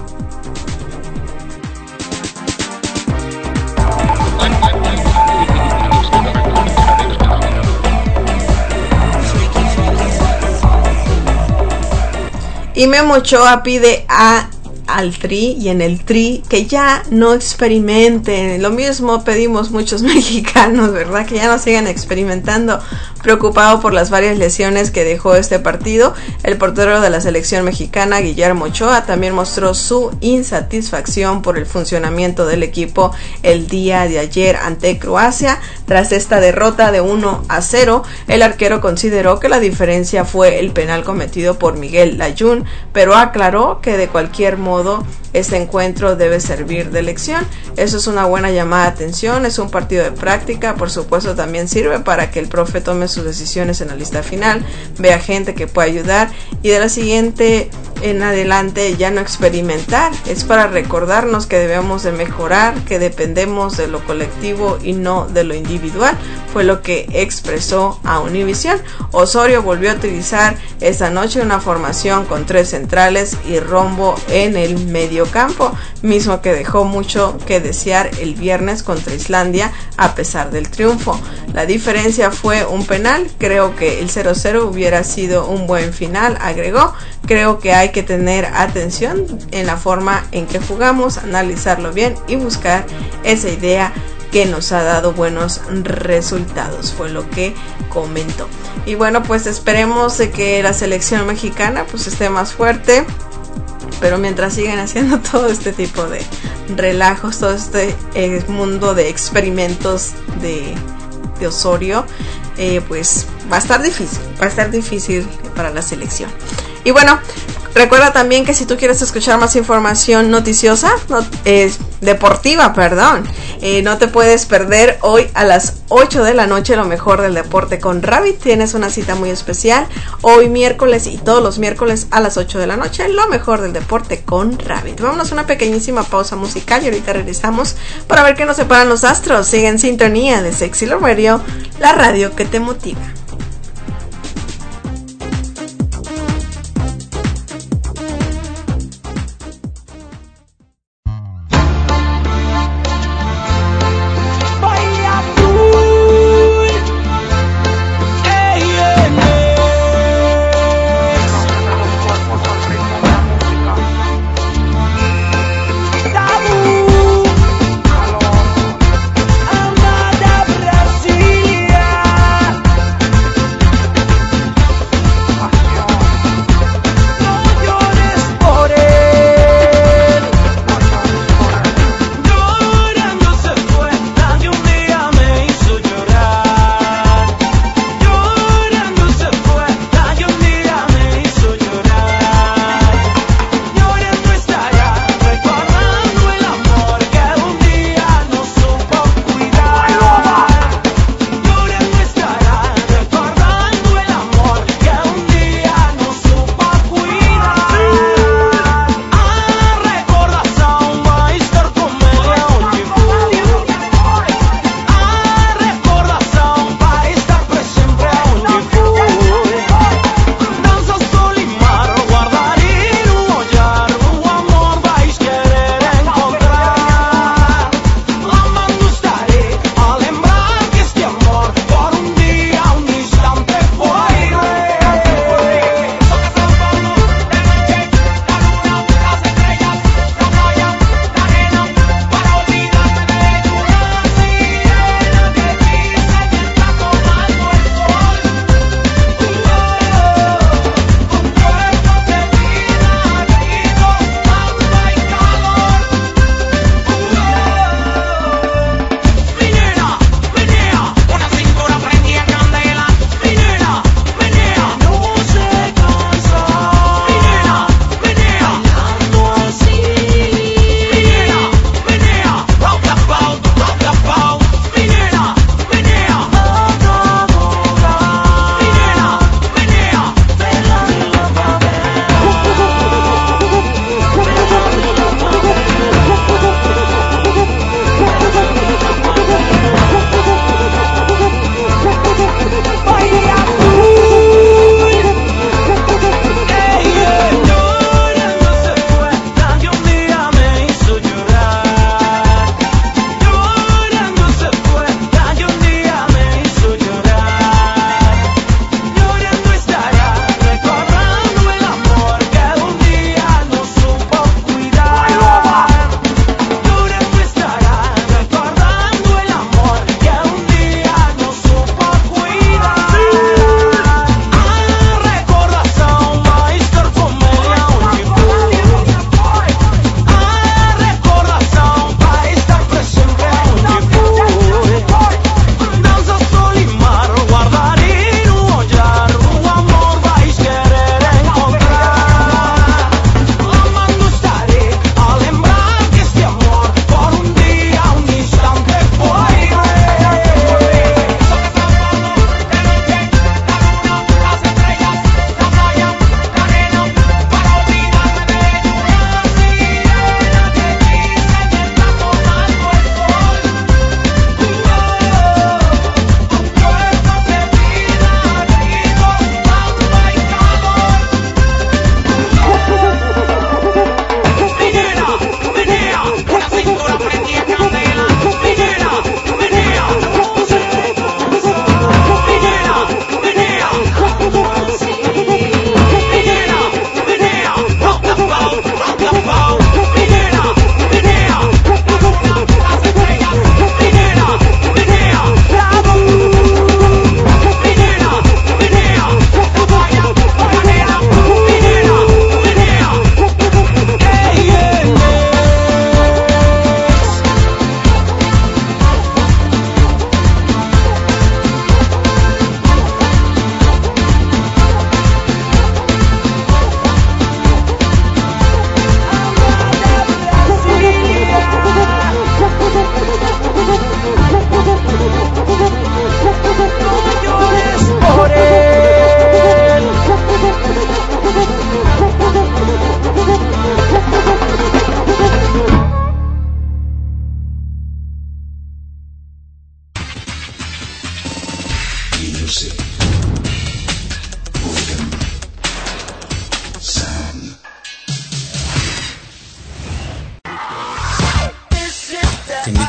Y Memo Ochoa pide a al Tri y en el Tri que ya no experimenten. Lo mismo pedimos muchos mexicanos, ¿verdad? Que ya no sigan experimentando. Preocupado por las varias lesiones que dejó este partido, el portero de la selección mexicana, Guillermo Ochoa, también mostró su insatisfacción por el funcionamiento del equipo el día de ayer ante Croacia. Tras esta derrota de uno a cero, el arquero consideró que la diferencia fue el penal cometido por Miguel Layún, pero aclaró que de cualquier modo este encuentro debe servir de lección. Eso es una buena llamada de atención, es un partido de práctica, por supuesto también sirve para que el profe tome sus decisiones en la lista final, vea gente que puede ayudar y de la siguiente en adelante ya no experimentar. Es para recordarnos que debemos de mejorar, que dependemos de lo colectivo y no de lo individual, fue lo que expresó a Univisión. Osorio volvió a utilizar esta noche una formación con tres centrales y rombo en el medio campo, mismo que dejó mucho que desear el viernes contra Islandia a pesar del triunfo. La diferencia fue un penal, creo que el cero cero hubiera sido un buen final, agregó. Creo que hay que tener atención en la forma en que jugamos, analizarlo bien y buscar esa idea que nos ha dado buenos resultados, fue lo que comentó. Y bueno, pues esperemos de que la selección mexicana pues esté más fuerte, pero mientras sigan haciendo todo este tipo de relajos, todo este eh, mundo de experimentos de, de Osorio, eh, pues va a estar difícil, va a estar difícil para la selección. Y bueno, recuerda también que si tú quieres escuchar más información noticiosa, no, eh, deportiva, perdón, eh, no te puedes perder hoy a las ocho de la noche lo mejor del deporte con Rabbit. Tienes una cita muy especial hoy miércoles y todos los miércoles a las ocho de la noche, lo mejor del deporte con Rabbit. Vámonos a una pequeñísima pausa musical y ahorita regresamos para ver qué nos separan los astros. Sigue en sintonía de Sexy Love Radio, la radio que te motiva. Amada Brasilia.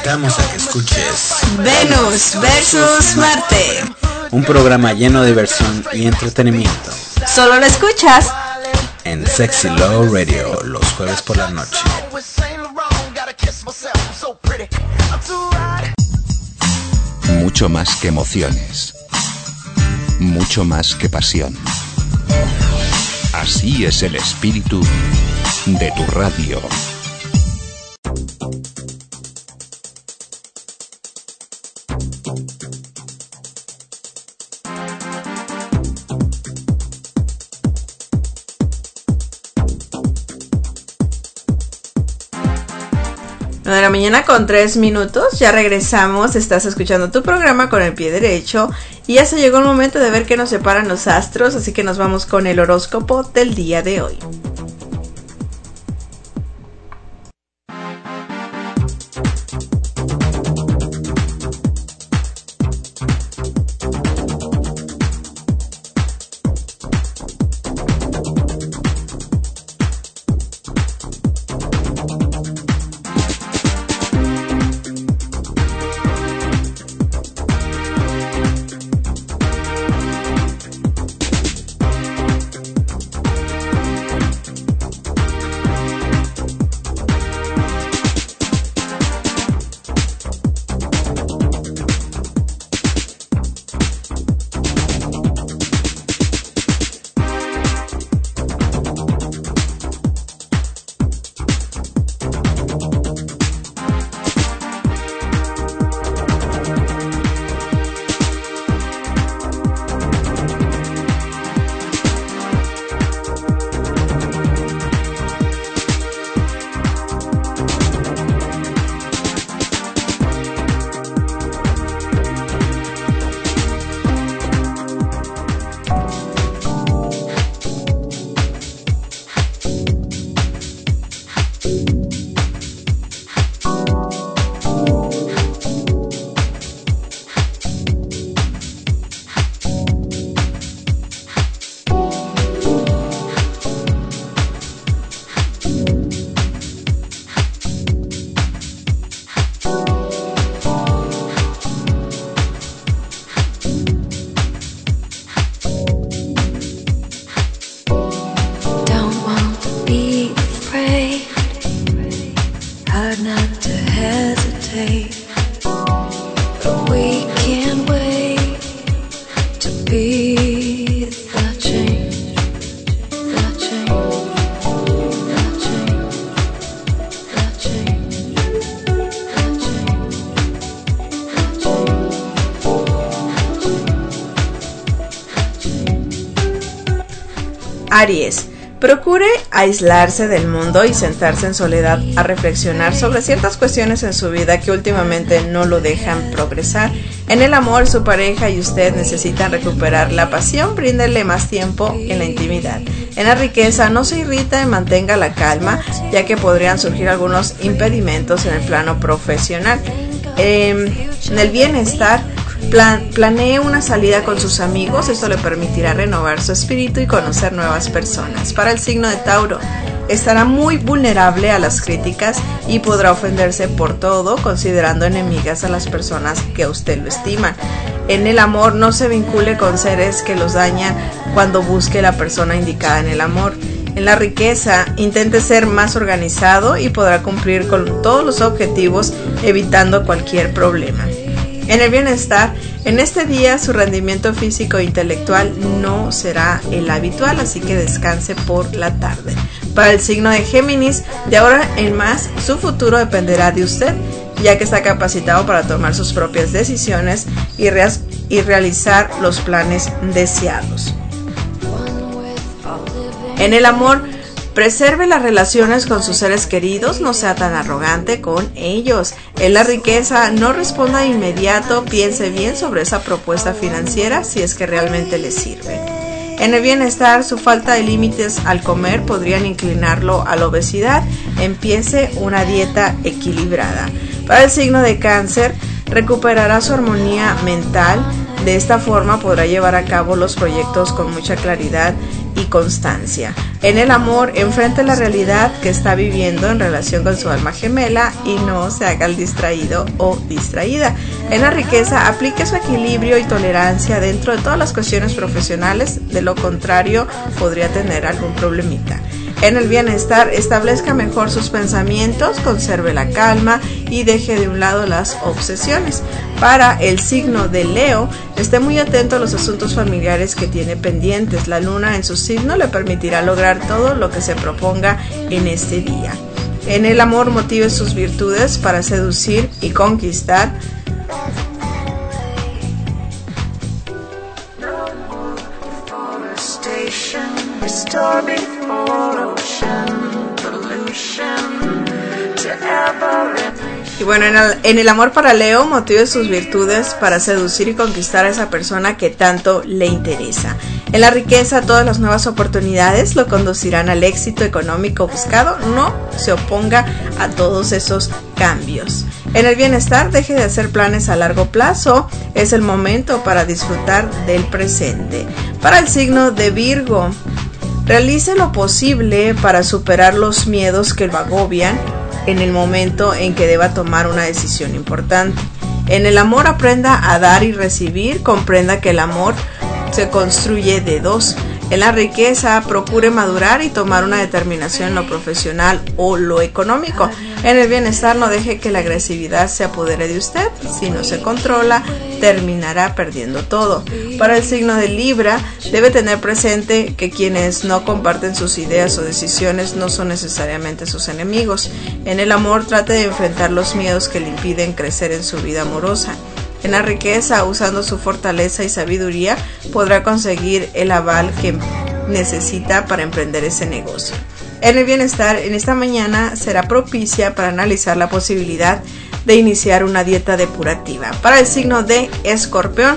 invitamos a que escuches Venus versus Marte. Un programa lleno de diversión y entretenimiento. Solo lo escuchas en Sexy Love Radio los jueves por la noche. Mucho más que emociones. Mucho más que pasión. Así es el espíritu de tu radio. de la mañana con tres minutos, ya regresamos, estás escuchando tu programa con el pie derecho y ya se llegó el momento de ver qué nos separan los astros, así que nos vamos con el horóscopo del día de hoy. Aries, procure aislarse del mundo y sentarse en soledad a reflexionar sobre ciertas cuestiones en su vida que últimamente no lo dejan progresar. En el amor, su pareja y usted necesitan recuperar la pasión, bríndenle más tiempo en la intimidad. En la riqueza, no se irrita y mantenga la calma, ya que podrían surgir algunos impedimentos en el plano profesional. Eh, en el bienestar, Plan, planee una salida con sus amigos, esto le permitirá renovar su espíritu y conocer nuevas personas. Para el signo de Tauro, estará muy vulnerable a las críticas y podrá ofenderse por todo, considerando enemigas a las personas que a usted lo estiman. En el amor, no se vincule con seres que los dañan cuando busque la persona indicada en el amor. En la riqueza, intente ser más organizado y podrá cumplir con todos los objetivos, evitando cualquier problema. En el bienestar, en este día su rendimiento físico e intelectual no será el habitual, así que descanse por la tarde. Para el signo de Géminis, de ahora en más, su futuro dependerá de usted, ya que está capacitado para tomar sus propias decisiones y, re- y realizar los planes deseados. En el amor, preserve las relaciones con sus seres queridos, no sea tan arrogante con ellos. En la riqueza, no responda de inmediato, piense bien sobre esa propuesta financiera si es que realmente le sirve. En el bienestar, su falta de límites al comer podrían inclinarlo a la obesidad. Empiece una dieta equilibrada. Para el signo de Cáncer, recuperará su armonía mental. De esta forma podrá llevar a cabo los proyectos con mucha claridad y constancia. En el amor, enfrente la realidad que está viviendo en relación con su alma gemela y no se haga el distraído o distraída. En la riqueza, aplique su equilibrio y tolerancia dentro de todas las cuestiones profesionales, de lo contrario podría tener algún problemita. En el bienestar, establezca mejor sus pensamientos, conserve la calma y deje de un lado las obsesiones. Para el signo de Leo, esté muy atento a los asuntos familiares que tiene pendientes. La luna en su signo le permitirá lograr todo lo que se proponga en este día. En el amor, motive sus virtudes para seducir y conquistar. Y bueno, en el, en el amor para Leo, motive sus virtudes para seducir y conquistar a esa persona que tanto le interesa. En la riqueza, todas las nuevas oportunidades lo conducirán al éxito económico buscado. No se oponga a todos esos cambios. En el bienestar, deje de hacer planes a largo plazo. Es el momento para disfrutar del presente. Para el signo de Virgo, realice lo posible para superar los miedos que lo agobian en el momento en que deba tomar una decisión importante. En el amor, aprenda a dar y recibir. Comprenda que el amor se construye de dos. En la riqueza, procure madurar y tomar una determinación en lo profesional o lo económico. En el bienestar, no deje que la agresividad se apodere de usted. Si no se controla, terminará perdiendo todo. Para el signo de Libra, debe tener presente que quienes no comparten sus ideas o decisiones no son necesariamente sus enemigos. En el amor, trate de enfrentar los miedos que le impiden crecer en su vida amorosa. En la riqueza, usando su fortaleza y sabiduría, podrá conseguir el aval que necesita para emprender ese negocio. En el bienestar, en esta mañana será propicia para analizar la posibilidad de iniciar una dieta depurativa. Para el signo de Escorpión,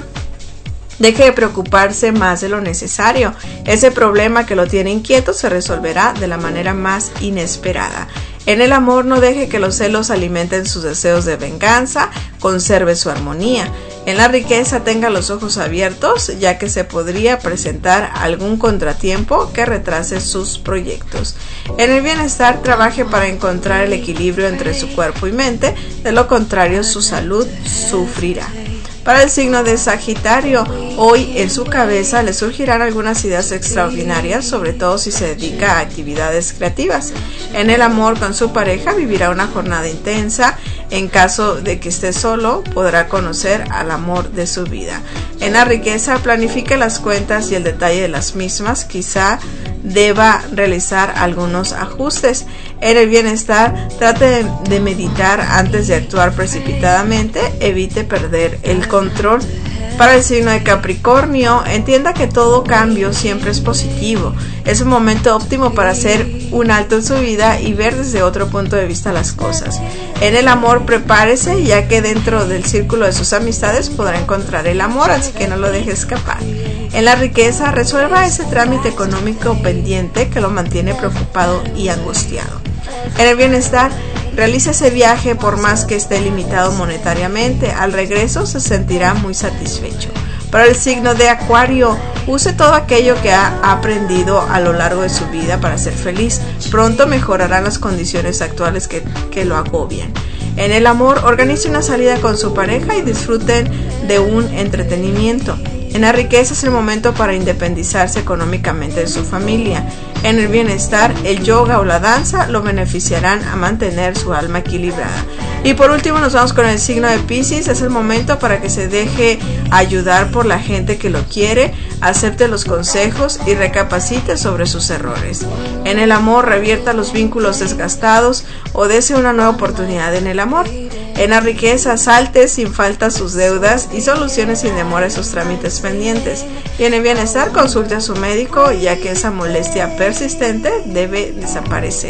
deje de preocuparse más de lo necesario. Ese problema que lo tiene inquieto se resolverá de la manera más inesperada. En el amor, no deje que los celos alimenten sus deseos de venganza, conserve su armonía. En la riqueza, tenga los ojos abiertos, ya que se podría presentar algún contratiempo que retrase sus proyectos. En el bienestar, trabaje para encontrar el equilibrio entre su cuerpo y mente, de lo contrario su salud sufrirá. Para el signo de Sagitario, hoy en su cabeza le surgirán algunas ideas extraordinarias, sobre todo si se dedica a actividades creativas. En el amor, con su pareja vivirá una jornada intensa. En caso de que esté solo, podrá conocer al amor de su vida. En la riqueza, planifique las cuentas y el detalle de las mismas. Quizá deba realizar algunos ajustes. En el bienestar, trate de, de meditar antes de actuar precipitadamente. Evite perder el control. Para el signo de Capricornio, entienda que todo cambio siempre es positivo. Es un momento óptimo para hacer un alto en su vida y ver desde otro punto de vista las cosas. En el amor, prepárese, ya que dentro del círculo de sus amistades podrá encontrar el amor, así que no lo deje escapar. En la riqueza, resuelva ese trámite económico pendiente que lo mantiene preocupado y angustiado. En el bienestar, realice ese viaje por más que esté limitado monetariamente. Al regreso se sentirá muy satisfecho. Para el signo de Acuario, use todo aquello que ha aprendido a lo largo de su vida para ser feliz. Pronto mejorarán las condiciones actuales que, que lo agobian. En el amor, organice una salida con su pareja y disfruten de un entretenimiento. En la riqueza, es el momento para independizarse económicamente de su familia. En el bienestar, el yoga o la danza lo beneficiarán a mantener su alma equilibrada. Y por último, nos vamos con el signo de Piscis. Es el momento para que se deje ayudar por la gente que lo quiere, acepte los consejos y recapacite sobre sus errores. En el amor, revierta los vínculos desgastados o dese una nueva oportunidad en el amor. En la riqueza, salte sin falta sus deudas y solucione sin demora esos trámites pendientes. Y en el bienestar, consulte a su médico, ya que esa molestia persistente debe desaparecer.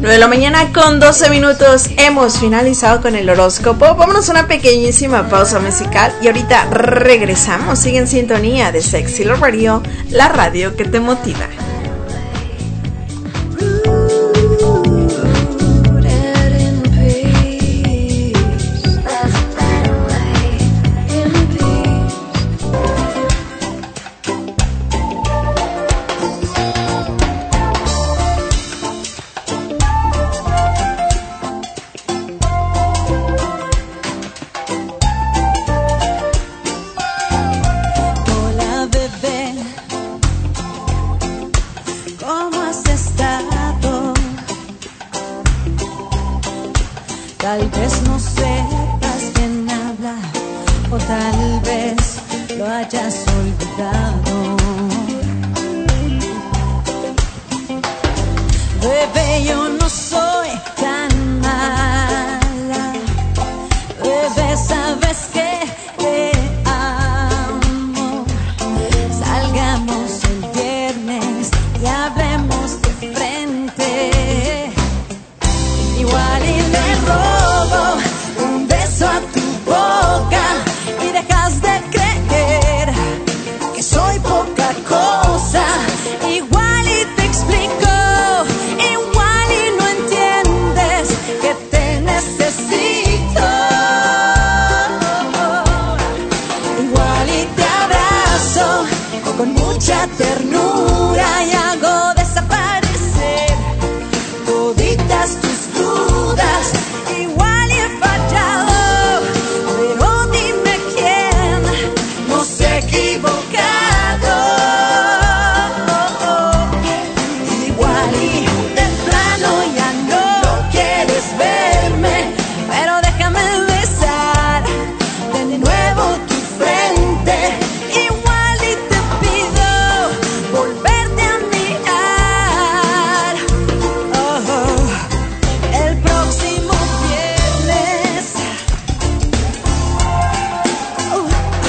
nueve de la mañana con doce minutos. Hemos finalizado con el horóscopo. Vámonos a una pequeñísima pausa musical y ahorita regresamos. Sigue en sintonía de Sexy Love Radio, la radio que te motiva. Tal vez no sepas quién habla, o tal vez lo hayas olvidado. Bebé, yo no soy tan mala. Bebé, sabes que te amo. Salgamos el viernes y hablemos de frente. Igual y me robo un beso a tu boca y dejas de creer que soy poca cosa. Igual y te explico, igual y no entiendes que te necesito. Igual y te abrazo con mucha ternura y hago desaparecer toditas tus dudas. Igual y he fallado, pero dime quién no se ha equivocado. Igual y de plano ya no quieres verme, pero déjame besar de nuevo tu frente. Igual y te pido volverte a mirar. Oh, el próximo viernes. Uh.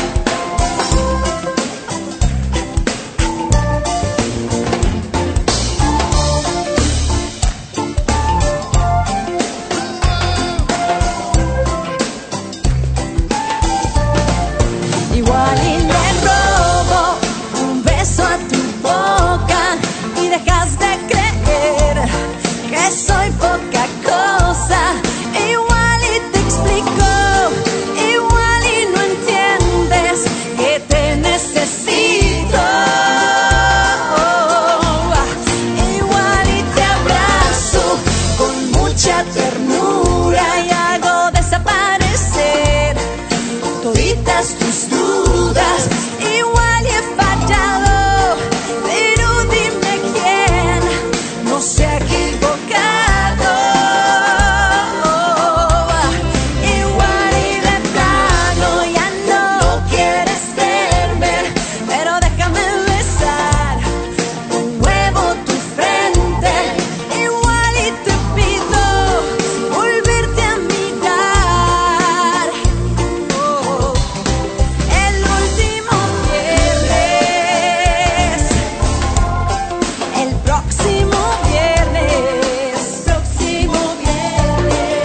Igual y me robo un beso a tu boca y dejas de creer que soy poca cosa. Igual y te explico, igual y no entiendes que te necesito. Igual y te abrazo con mucha ternura y hago desaparecer toditas tus dudas. Igual y he fallado, pero dime quién no se ha equivocado. Igual y de plano ya no quieres verme, pero déjame besar de nuevo tu frente. Igual y te pido volverte a mirar. Oh, el último viernes, el próximo viernes, próximo viernes.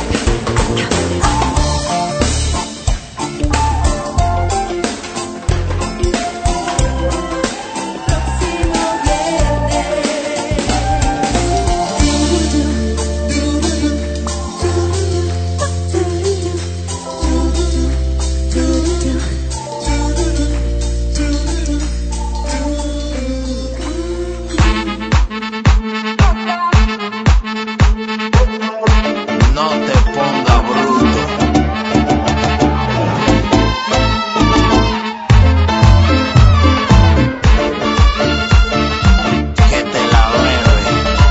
No te ponga bruto. Que te la bebe.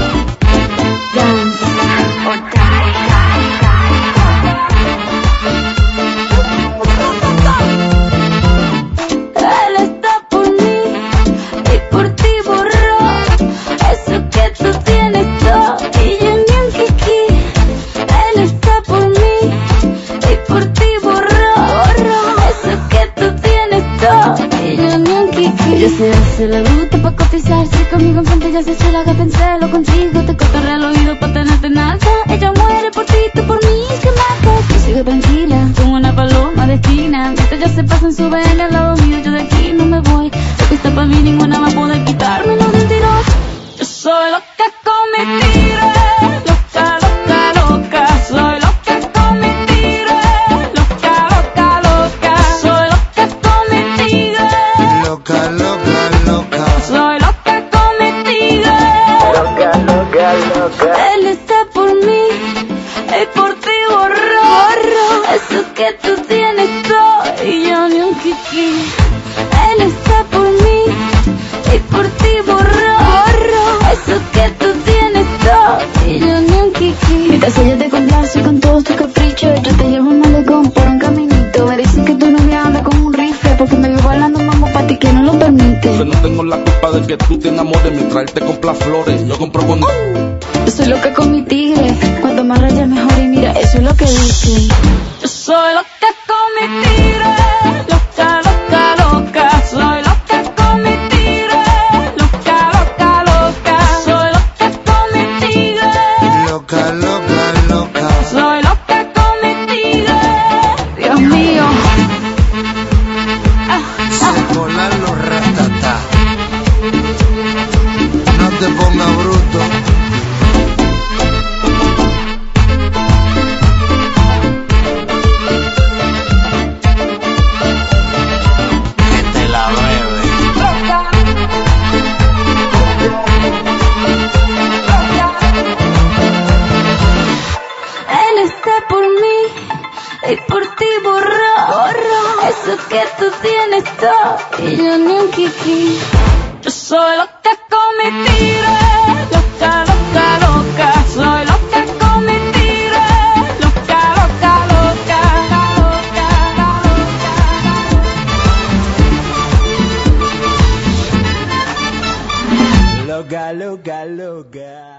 Él está por mí y por ti borró eso que tú tienes todo y yo ni un kiki. Él está por mí y por ti borró eso que tú tienes todo y yo ni un kiki. Ya se hace la bruta pa' cotizarse conmigo enfrente, ya se suela que pensé lo contigo, te cotorré al oído pa' tener tú por mí, ¿qué más? Yo sigo tranquila, como una paloma de esquina. Mientras ya se pasan, suben al lado mío, yo de aquí no me voy. Lo que está para mí, ninguna va a poder quitarme los mentirosos. Yo soy loca con mentiras, loca, loca, loca. Soy loca con mentiras, loca, loca, loca. Soy loca con mentiras, Loca, loca, loca. soy loca con mentiras. Loca, loca, loca. Él está por mí, él por ti borró, borró. Eso que tú tienes todo y yo ni un kiki. Él está por mí, y por ti borró, borró. Eso que tú tienes todo y yo ni un kiki. Mientras ella te complace con todos tus caprichos, yo te llevo un malecón por un caminito. Me dicen que tu novia anda con un rifle porque me vivo hablando mambo pa' ti que no lo permite. Yo no tengo la culpa de que tú te enamores mientras él te compra flores. Yo compro con... Yo soy loca con mi tigre, cuanto más rayas mejor y mira, eso es lo que dicen. Yo soy loca con mi tigre, loca, loca, loca. Soy loca con mi tigre, loca, loca, loca. Soy loca con mi tigre, Loca, loca, loca. soy loca con mi tigre. Dios mío. Ah, ah. Se colan los ratatá. No te pongas bruto. Que te la bebe. Él está por mí y por ti borró, borró. Eso que tú tienes todo y yo ni un kiki. Yo soy loca con mi tigre, loca, loca, loca. Soy loca con mi tigre, loca, loca, loca, loca, Loca, loca, loca.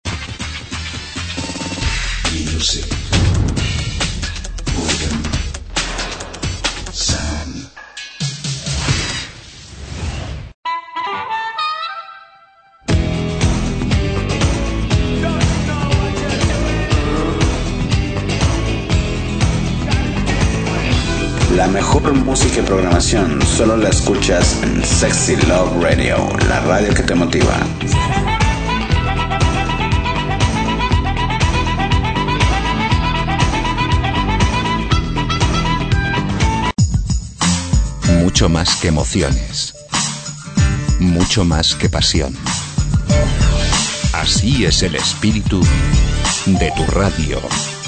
Music. Rhythm. Sound. La mejor música y programación solo la escuchas en Sexy Love Radio, la radio que te motiva. Mucho más que emociones. Mucho más que pasión. Así es el espíritu de tu radio.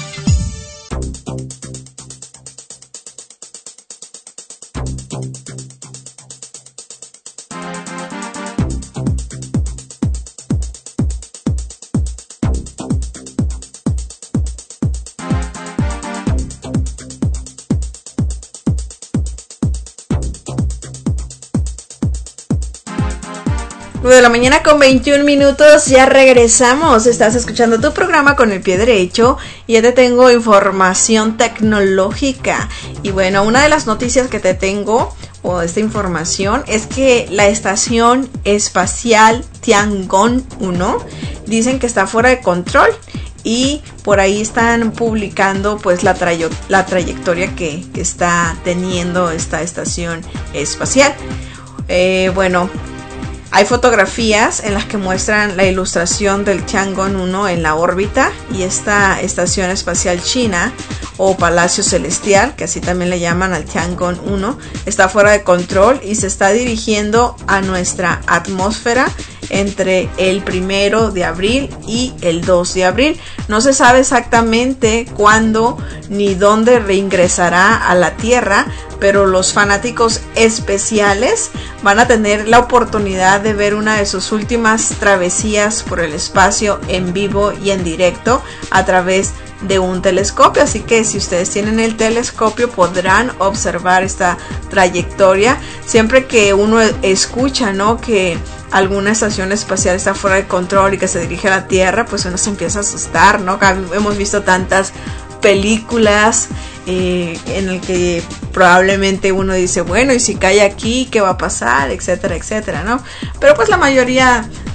De la mañana con veintiún minutos, ya regresamos. Estás escuchando tu programa con el pie derecho y ya te tengo información tecnológica. Y bueno, una de las noticias que te tengo, o esta información, es que la estación espacial Tiangong uno dicen que está fuera de control. Y por ahí están publicando pues la, trayo- la trayectoria que, que está teniendo esta estación espacial. Eh, bueno... Hay fotografías en las que muestran la ilustración del Tiangong uno en la órbita, y esta estación espacial china, o Palacio Celestial, que así también le llaman al Tiangong uno, está fuera de control y se está dirigiendo a nuestra atmósfera entre el primero de abril y el dos de abril. No se sabe exactamente cuándo ni dónde reingresará a la Tierra, pero los fanáticos especiales van a tener la oportunidad de ver una de sus últimas travesías por el espacio en vivo y en directo a través de un telescopio. Así que si ustedes tienen el telescopio podrán observar esta trayectoria. Siempre que uno escucha, ¿no?, que alguna estación espacial está fuera de control y que se dirige a la Tierra, pues uno se empieza a asustar, ¿no? Hemos visto tantas películas eh, en el que probablemente uno dice, bueno, y si cae aquí, ¿qué va a pasar? Etcétera, etcétera, ¿no? Pero pues la mayoría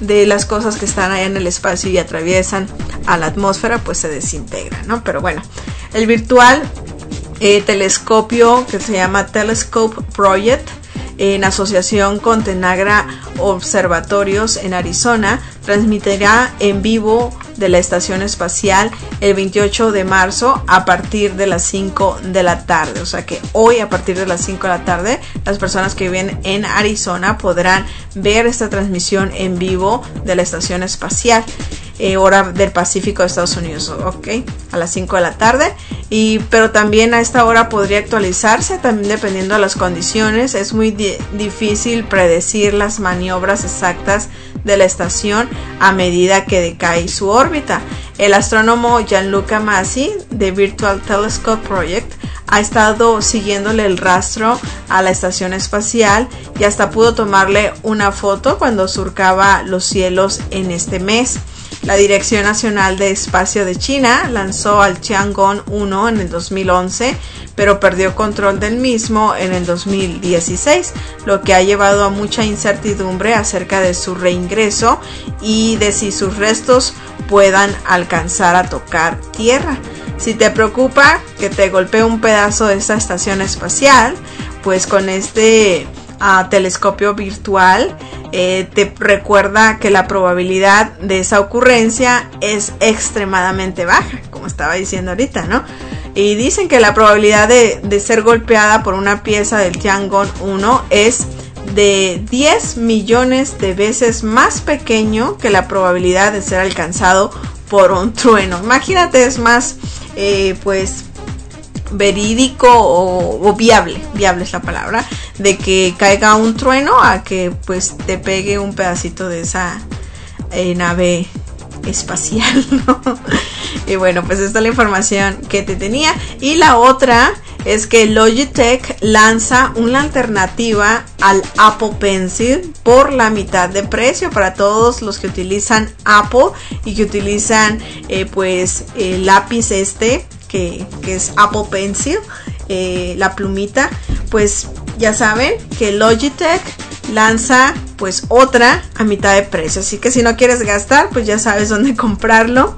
de las cosas que están allá en el espacio y atraviesan a la atmósfera, pues se desintegra, ¿no? Pero bueno, el virtual eh, telescopio que se llama Telescope Project, en asociación con Tenagra Observatorios en Arizona, transmitirá en vivo de la estación espacial el veintiocho de marzo a partir de las cinco de la tarde. O sea que hoy a partir de las cinco de la tarde las personas que viven en Arizona podrán ver esta transmisión en vivo de la estación espacial, eh, hora del Pacífico de Estados Unidos, ok, a las cinco de la tarde. Y pero también a esta hora podría actualizarse, también dependiendo de las condiciones. Es muy di- difícil predecir las maniobras exactas de la estación a medida que decae su órbita. El astrónomo Gianluca Masi de Virtual Telescope Project ha estado siguiéndole el rastro a la estación espacial y hasta pudo tomarle una foto cuando surcaba los cielos en este mes. La Dirección Nacional de Espacio de China lanzó al Tiangong uno en el dos mil once, pero perdió control del mismo en el dos mil dieciséis, lo que ha llevado a mucha incertidumbre acerca de su reingreso y de si sus restos puedan alcanzar a tocar tierra. Si te preocupa que te golpee un pedazo de esta estación espacial, pues con este uh, telescopio virtual eh, te recuerda que la probabilidad de esa ocurrencia es extremadamente baja, como estaba diciendo ahorita, ¿no? Y dicen que la probabilidad de, de ser golpeada por una pieza del Tiangong uno es de diez millones de veces más pequeño que la probabilidad de ser alcanzado por un trueno. Imagínate, es más eh, pues verídico o, o viable, viable es la palabra, de que caiga un trueno a que pues te pegue un pedacito de esa eh, nave espacial, ¿no? Y bueno, pues esta es la información que te tenía. Y la otra es que Logitech lanza una alternativa al Apple Pencil por la mitad de precio para todos los que utilizan Apple y que utilizan eh, pues el lápiz este que, que es Apple Pencil, eh, la plumita. Pues ya saben que Logitech lanza pues otra a mitad de precio, así que si no quieres gastar, pues ya sabes dónde comprarlo.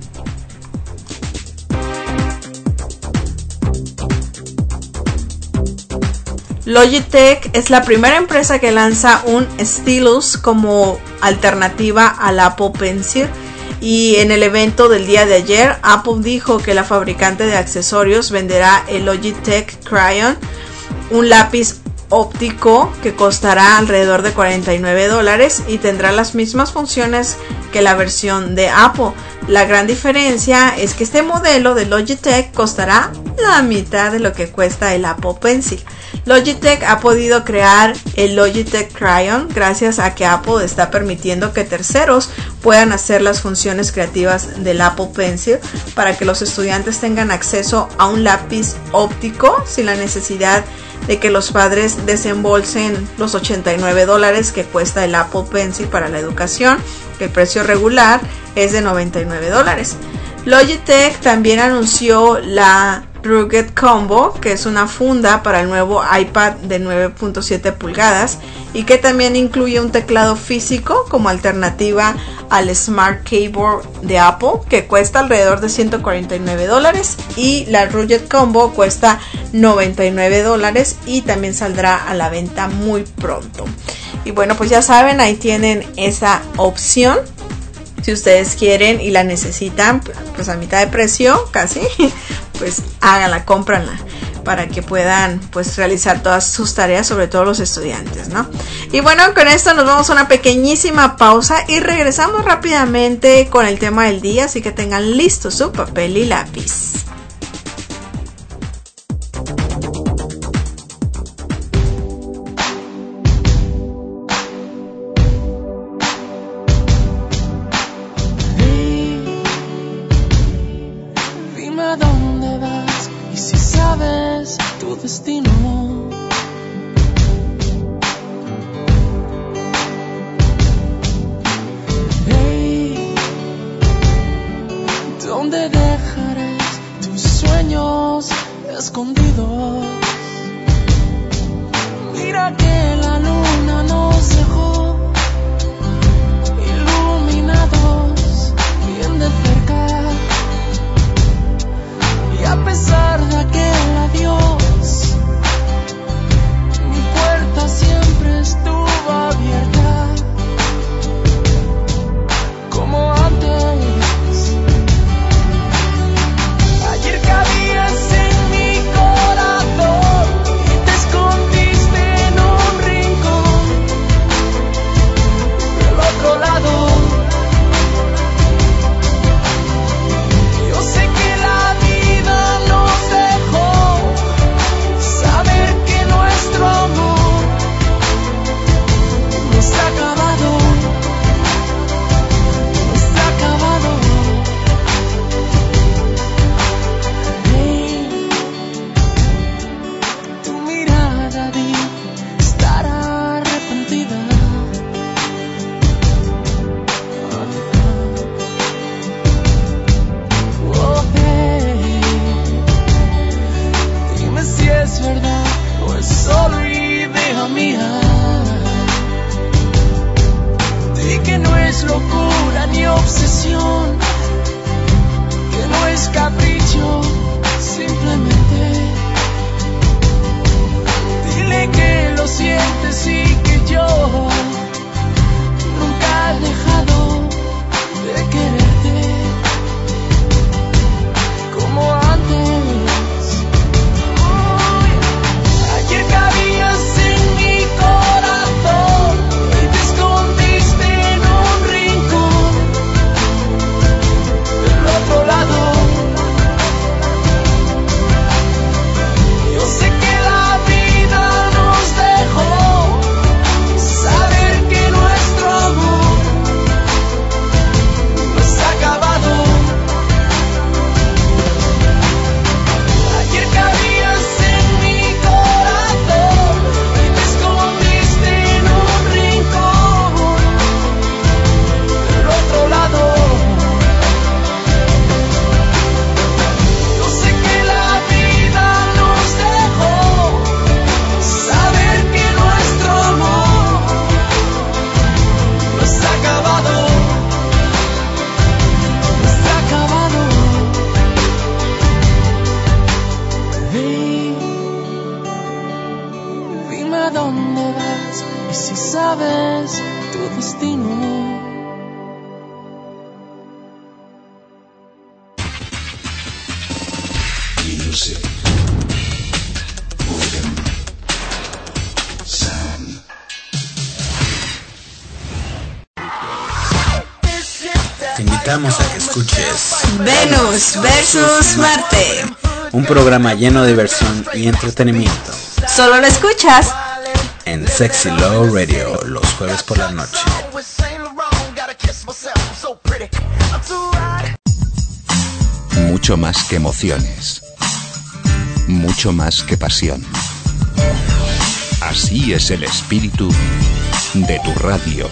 Logitech es la primera empresa que lanza un stylus como alternativa al Apple Pencil, y en el evento del día de ayer Apple dijo que la fabricante de accesorios venderá el Logitech Crayon, un lápiz óptico que costará alrededor de cuarenta y nueve dólares y tendrá las mismas funciones que la versión de Apple. La gran diferencia es que este modelo de Logitech costará la mitad de lo que cuesta el Apple Pencil. Logitech ha podido crear el Logitech Crayon gracias a que Apple está permitiendo que terceros puedan hacer las funciones creativas del Apple Pencil para que los estudiantes tengan acceso a un lápiz óptico sin la necesidad de que los padres desembolsen los ochenta y nueve dólares que cuesta el Apple Pencil para la educación, que el precio regular es de noventa y nueve dólares. Logitech también anunció la Rugged Combo, que es una funda para el nuevo iPad de nueve punto siete pulgadas y que también incluye un teclado físico como alternativa al Smart Keyboard de Apple, que cuesta alrededor de ciento cuarenta y nueve dólares, y la Rugged Combo cuesta noventa y nueve dólares y también saldrá a la venta muy pronto. Y bueno, pues ya saben, ahí tienen esa opción. Si ustedes quieren y la necesitan, pues a mitad de precio casi, pues háganla, cómpranla para que puedan pues realizar todas sus tareas, sobre todo los estudiantes, ¿no? Y bueno, con esto nos vamos a una pequeñísima pausa y regresamos rápidamente con el tema del día, así que tengan listo su papel y lápiz. Destino. Hey, ¿dónde dejarás tus sueños escondidos? Mira que la luna nos dejó y es locura ni obsesión, que no es capricho, simplemente dile que lo sientes y que yo nunca he dejado de quererte como antes. Ayer cabías en mi corazón y te escondiste en un rincón del otro lado. Yo sé que la vida nos dejó saber que nuestro amor no se ha acabado. Ayer cabías en mi corazón y te escondiste en un rincón del otro lado. Yo sé que la vida nos dejó saber que nuestro amor no se ha acabado, no se ha acabado. Hey, dime a dónde vas y si sabes tu destino. Music, rhythm, sound. Te invitamos a que escuches Venus versus Marte. un programa lleno de diversión y entretenimiento Solo lo escuchas en Sexy Love Radio los jueves por la noche. Mucho más que emociones. Mucho más que pasión. Así es el espíritu de tu radio.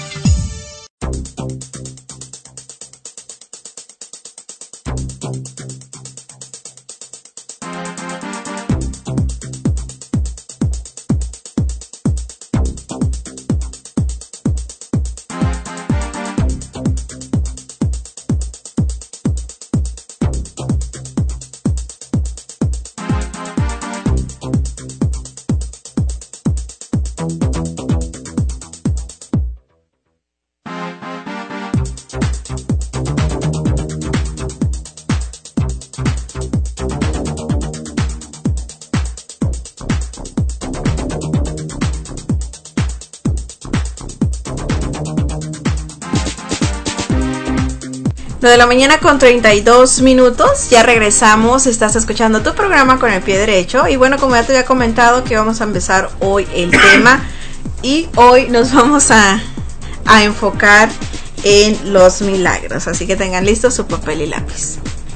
nueve de la mañana con treinta y dos minutos, ya regresamos, estás escuchando tu programa Con el Pie Derecho. Y bueno, como ya te había comentado que vamos a empezar hoy el tema, y hoy nos vamos a, a enfocar en los milagros, así que tengan listos su papel y lápiz.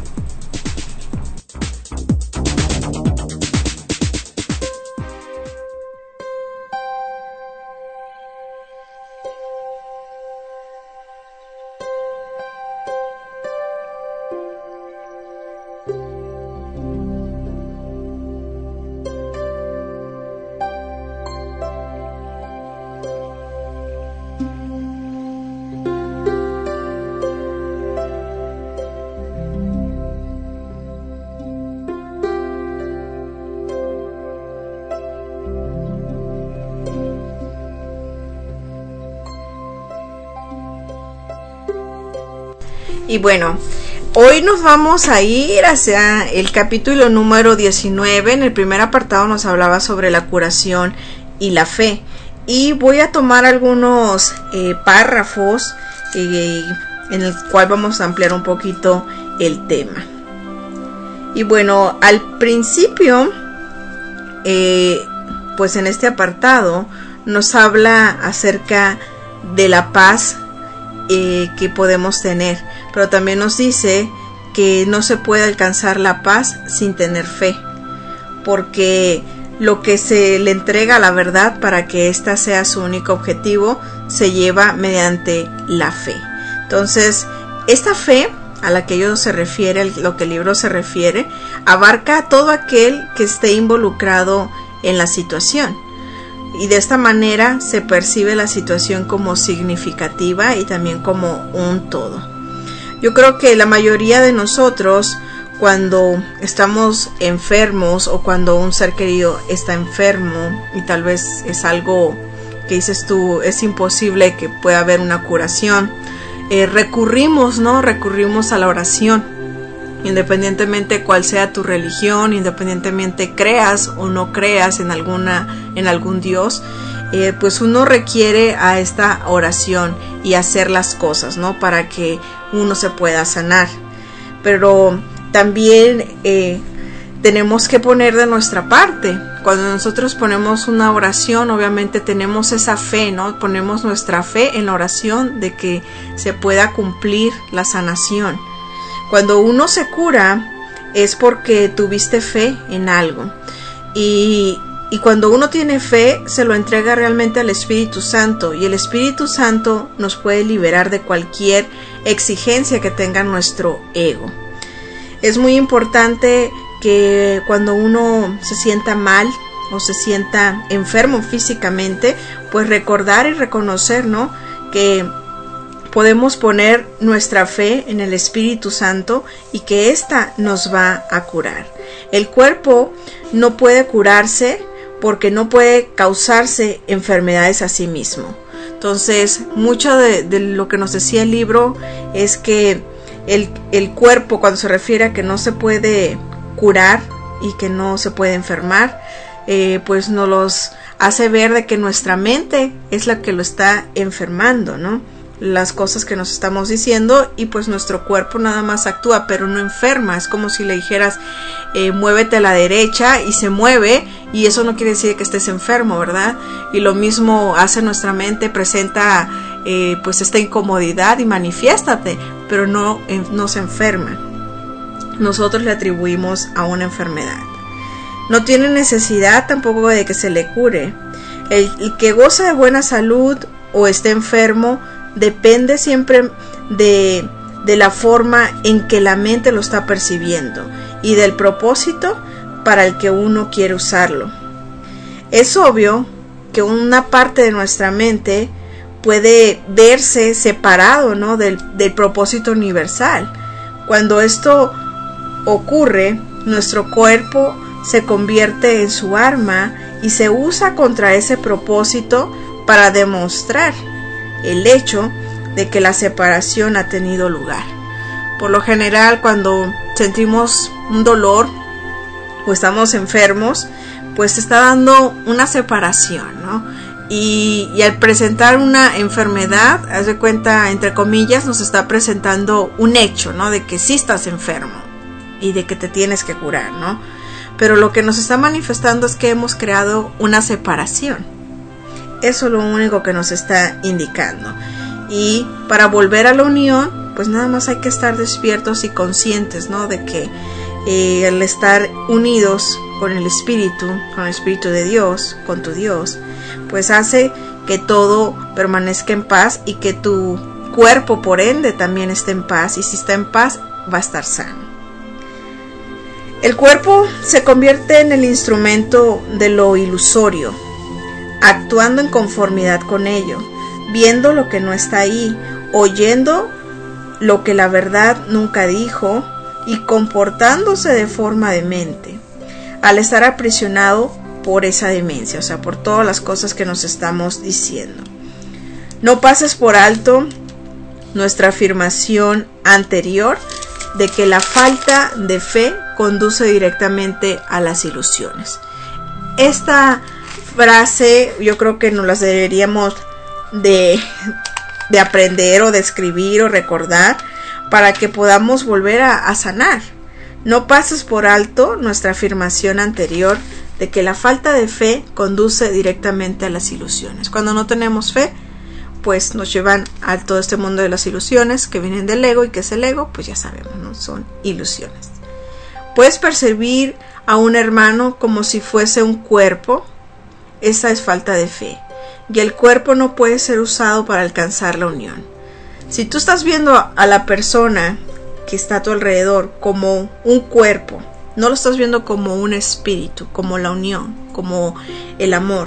Y bueno, hoy nos vamos a ir hacia el capítulo número diecinueve. En el primer apartado nos hablaba sobre la curación y la fe. Y voy a tomar algunos eh, párrafos eh, en el cual vamos a ampliar un poquito el tema. Y bueno, al principio, eh, pues en este apartado nos habla acerca de la paz eh, que podemos tener, pero también nos dice que no se puede alcanzar la paz sin tener fe, porque lo que se le entrega a la verdad para que ésta sea su único objetivo se lleva mediante la fe. Entonces, esta fe a la que ellos se refiere, lo que el libro se refiere, abarca a todo aquel que esté involucrado en la situación. y de esta manera se percibe la situación como significativa y también como un todo. Yo creo que la mayoría de nosotros, cuando estamos enfermos o cuando un ser querido está enfermo y tal vez es algo que dices tú, es imposible que pueda haber una curación, eh, recurrimos, ¿no? Recurrimos a la oración. Independientemente cuál sea tu religión, independientemente creas o no creas en alguna, en algún Dios, eh, pues uno requiere a esta oración y hacer las cosas, ¿no? Para que uno se pueda sanar. Pero también eh, tenemos que poner de nuestra parte. Cuando nosotros ponemos una oración, obviamente tenemos esa fe, ¿no? Ponemos nuestra fe en la oración de que se pueda cumplir la sanación. Cuando uno se cura es porque tuviste fe en algo y, y cuando uno tiene fe se lo entrega realmente al Espíritu Santo y el Espíritu Santo nos puede liberar de cualquier exigencia que tenga nuestro ego. Es muy importante que cuando uno se sienta mal o se sienta enfermo físicamente, pues recordar y reconocer, ¿no? Que podemos poner nuestra fe en el Espíritu Santo y que ésta nos va a curar. El cuerpo no puede curarse porque no puede causarse enfermedades a sí mismo. Entonces, mucho de, de lo que nos decía el libro es que el, el cuerpo, cuando se refiere a que no se puede curar y que no se puede enfermar, eh, pues nos los hace ver de que nuestra mente es la que lo está enfermando, ¿no? Las cosas que nos estamos diciendo y pues nuestro cuerpo nada más actúa pero no enferma. Es como si le dijeras eh, muévete a la derecha y se mueve y eso no quiere decir que estés enfermo, ¿verdad? Y lo mismo hace nuestra mente, presenta eh, pues esta incomodidad y manifiéstate, pero no, eh, no se enferma. Nosotros le atribuimos a una enfermedad. No tiene necesidad tampoco de que se le cure. El, el que goza de buena salud o esté enfermo depende siempre de, de la forma en que la mente lo está percibiendo y del propósito para el que uno quiere usarlo. Es obvio que una parte de nuestra mente puede verse separado, ¿no? del, del propósito universal. Cuando esto ocurre, nuestro cuerpo se convierte en su arma y se usa contra ese propósito para demostrar el hecho de que la separación ha tenido lugar. Por lo general, cuando sentimos un dolor o estamos enfermos, pues se está dando una separación, ¿no? Y, y al presentar una enfermedad, haz de cuenta, entre comillas, nos está presentando un hecho, ¿no? De que sí estás enfermo y de que te tienes que curar, ¿no? Pero lo que nos está manifestando es que hemos creado una separación. Eso es lo único que nos está indicando. Y para volver a la unión, pues nada más hay que estar despiertos y conscientes, ¿no? De que eh, al estar unidos con el Espíritu, con el Espíritu de Dios, con tu Dios, pues hace que todo permanezca en paz y que tu cuerpo, por ende, también esté en paz. Y si está en paz, va a estar sano. El cuerpo se convierte en el instrumento de lo ilusorio, actuando en conformidad con ello, viendo lo que no está ahí, oyendo lo que la verdad nunca dijo y comportándose de forma demente, al estar aprisionado por esa demencia, o sea, por todas las cosas que nos estamos diciendo. No pases por alto nuestra afirmación anterior de que la falta de fe conduce directamente a las ilusiones. Esta frase yo creo que nos las deberíamos de, de aprender o de escribir o recordar para que podamos volver a, a sanar. No pases por alto nuestra afirmación anterior de que la falta de fe conduce directamente a las ilusiones. Cuando no tenemos fe, pues nos llevan a todo este mundo de las ilusiones que vienen del ego. ¿Y qué es el ego? Pues ya sabemos, ¿no? Son ilusiones. Puedes percibir a un hermano como si fuese un cuerpo. Esa es falta de fe. Y el cuerpo no puede ser usado para alcanzar la unión. Si tú estás viendo a la persona que está a tu alrededor como un cuerpo, no lo estás viendo como un espíritu, como la unión, como el amor,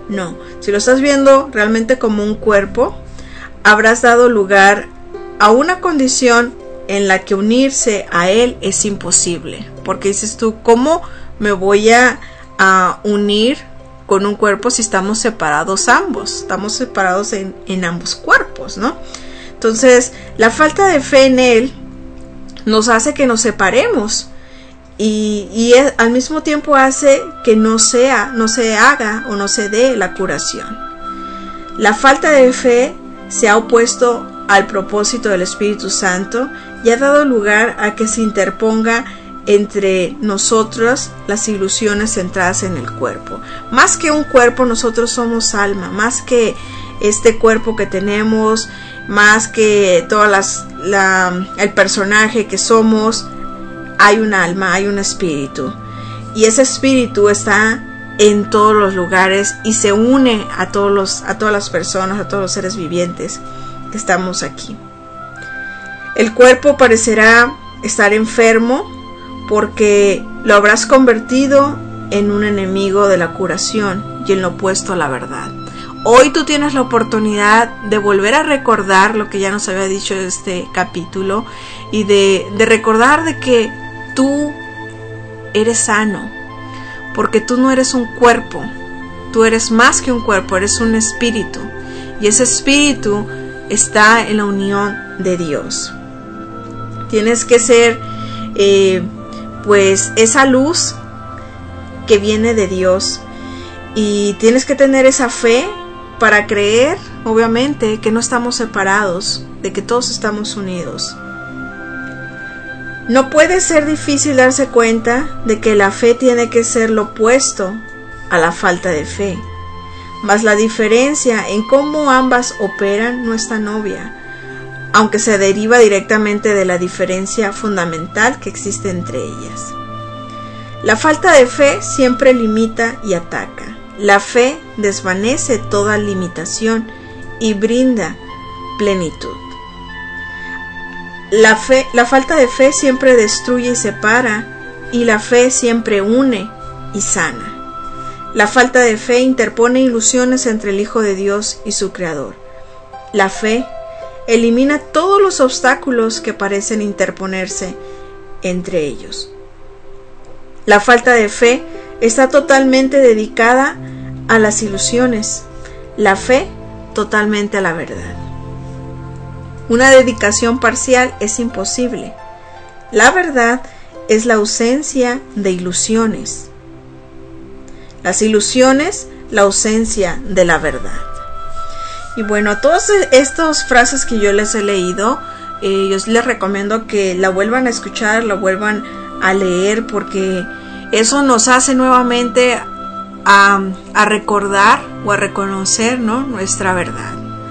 No, si lo estás viendo realmente como un cuerpo, habrás dado lugar a una condición en la que unirse a él es imposible. Porque dices tú, ¿cómo me voy a, a unir con un cuerpo si estamos separados ambos? Estamos separados en, en ambos cuerpos, ¿no? Entonces, la falta de fe en él nos hace que nos separemos. Y, y es, al mismo tiempo hace que no sea, no se haga o no se dé la curación. La falta de fe se ha opuesto al propósito del Espíritu Santo y ha dado lugar a que se interponga entre nosotros las ilusiones centradas en el cuerpo. Más que un cuerpo, nosotros somos alma. Más que este cuerpo que tenemos, más que todas las, la, el personaje que somos, hay un alma, hay un espíritu, y ese espíritu está en todos los lugares y se une a todos los, a todas las personas, a todos los seres vivientes que estamos aquí. El cuerpo parecerá estar enfermo porque lo habrás convertido en un enemigo de la curación y en lo opuesto a la verdad. Hoy tú tienes la oportunidad de volver a recordar lo que ya nos había dicho este capítulo y de, de recordar de que tú eres sano, porque tú no eres un cuerpo, tú eres más que un cuerpo, eres un espíritu, y ese espíritu está en la unión de Dios. Tienes que ser eh, pues esa luz que viene de Dios, y tienes que tener esa fe para creer, obviamente, que no estamos separados, de que todos estamos unidos. No puede ser difícil darse cuenta de que la fe tiene que ser lo opuesto a la falta de fe, mas la diferencia en cómo ambas operan no es tan obvia, aunque se deriva directamente de la diferencia fundamental que existe entre ellas. La falta de fe siempre limita y ataca. La fe desvanece toda limitación y brinda plenitud. La fe, la falta de fe siempre destruye y separa, y la fe siempre une y sana. La falta de fe interpone ilusiones entre el Hijo de Dios y su Creador. La fe elimina todos los obstáculos que parecen interponerse entre ellos. La falta de fe está totalmente dedicada a las ilusiones, la fe totalmente a la verdad. Una dedicación parcial es imposible. La verdad es la ausencia de ilusiones. Las ilusiones, la ausencia de la verdad. Y bueno, a todas estas frases que yo les he leído, eh, yo les recomiendo que la vuelvan a escuchar, la vuelvan a leer, porque eso nos hace nuevamente a, a recordar o a reconocer, ¿no?, nuestra verdad.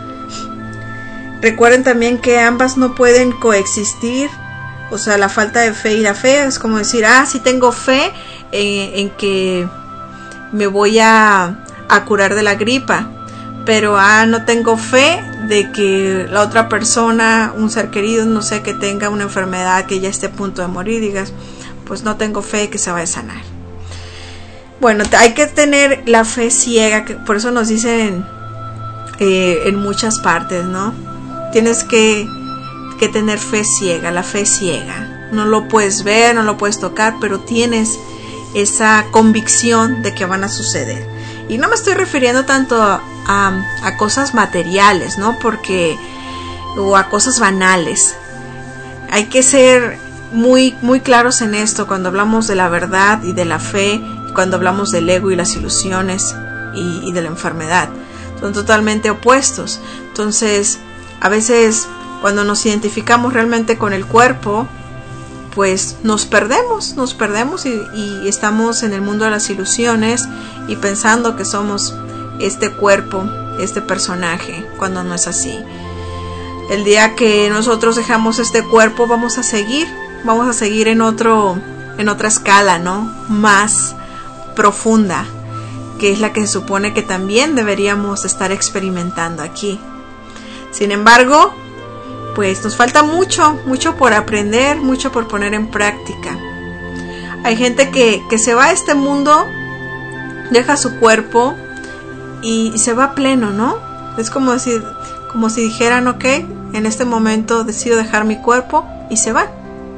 Recuerden también que ambas no pueden coexistir, o sea, la falta de fe y la fe es como decir, ah, sí tengo fe en, en que me voy a, a curar de la gripa, pero ah, no tengo fe de que la otra persona, un ser querido, no sé, que tenga una enfermedad que ya esté a punto de morir, digas, pues no tengo fe que se vaya a sanar. Bueno, hay que tener la fe ciega, que por eso nos dicen eh, en muchas partes, ¿no? Tienes que, que tener fe ciega, la fe ciega. No lo puedes ver, no lo puedes tocar, pero tienes esa convicción de que van a suceder. Y no me estoy refiriendo tanto a, a, a cosas materiales, ¿no? Porque, o a cosas banales. Hay que ser muy, muy claros en esto cuando hablamos de la verdad y de la fe, cuando hablamos del ego y las ilusiones y, y de la enfermedad. Son totalmente opuestos. Entonces, a veces cuando nos identificamos realmente con el cuerpo, pues nos perdemos, nos perdemos y, y estamos en el mundo de las ilusiones y pensando que somos este cuerpo, este personaje, cuando no es así. El día que nosotros dejamos este cuerpo, vamos a seguir, vamos a seguir en otro, en otra escala, ¿no?, más profunda, que es la que se supone que también deberíamos estar experimentando aquí. Sin embargo, pues nos falta mucho, mucho por aprender, mucho por poner en práctica. Hay gente que, que se va a este mundo, deja su cuerpo y, y se va pleno, ¿no? Es como si, como si dijeran, ok, en este momento decido dejar mi cuerpo y se van.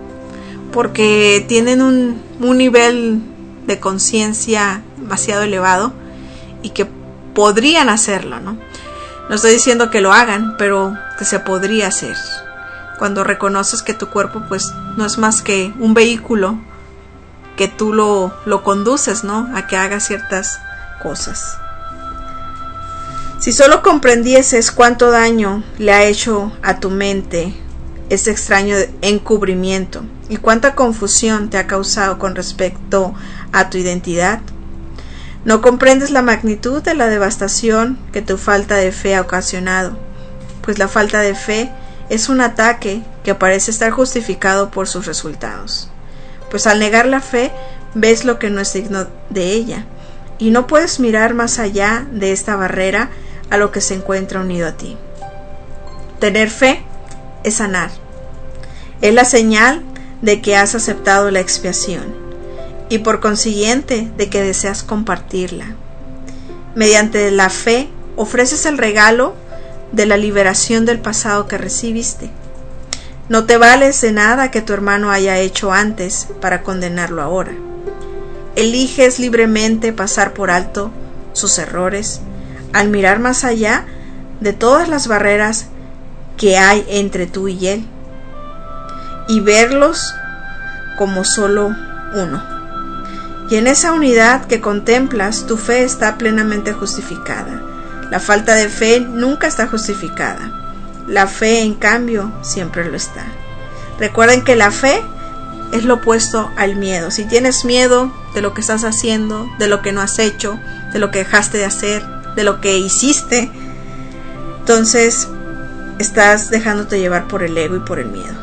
Porque tienen un, un nivel de conciencia demasiado elevado y que podrían hacerlo, ¿no? No estoy diciendo que lo hagan, pero que se podría hacer. Cuando reconoces que tu cuerpo pues no es más que un vehículo que tú lo, lo conduces, ¿no? A que haga ciertas cosas. Si solo comprendieses cuánto daño le ha hecho a tu mente ese extraño encubrimiento y cuánta confusión te ha causado con respecto a tu identidad, no comprendes la magnitud de la devastación que tu falta de fe ha ocasionado, pues la falta de fe es un ataque que parece estar justificado por sus resultados. Pues al negar la fe, ves lo que no es digno de ella, y no puedes mirar más allá de esta barrera a lo que se encuentra unido a ti. Tener fe es sanar. Es la señal de que has aceptado la expiación y por consiguiente de que deseas compartirla. Mediante la fe ofreces el regalo de la liberación del pasado que recibiste. No te vales de nada que tu hermano haya hecho antes para condenarlo ahora. Eliges libremente pasar por alto sus errores al mirar más allá de todas las barreras que hay entre tú y él y verlos como solo uno. Y en esa unidad que contemplas, tu fe está plenamente justificada. La falta de fe nunca está justificada. La fe, en cambio, siempre lo está. Recuerden que la fe es lo opuesto al miedo. Si tienes miedo de lo que estás haciendo, de lo que no has hecho, de lo que dejaste de hacer, de lo que hiciste, entonces estás dejándote llevar por el ego y por el miedo.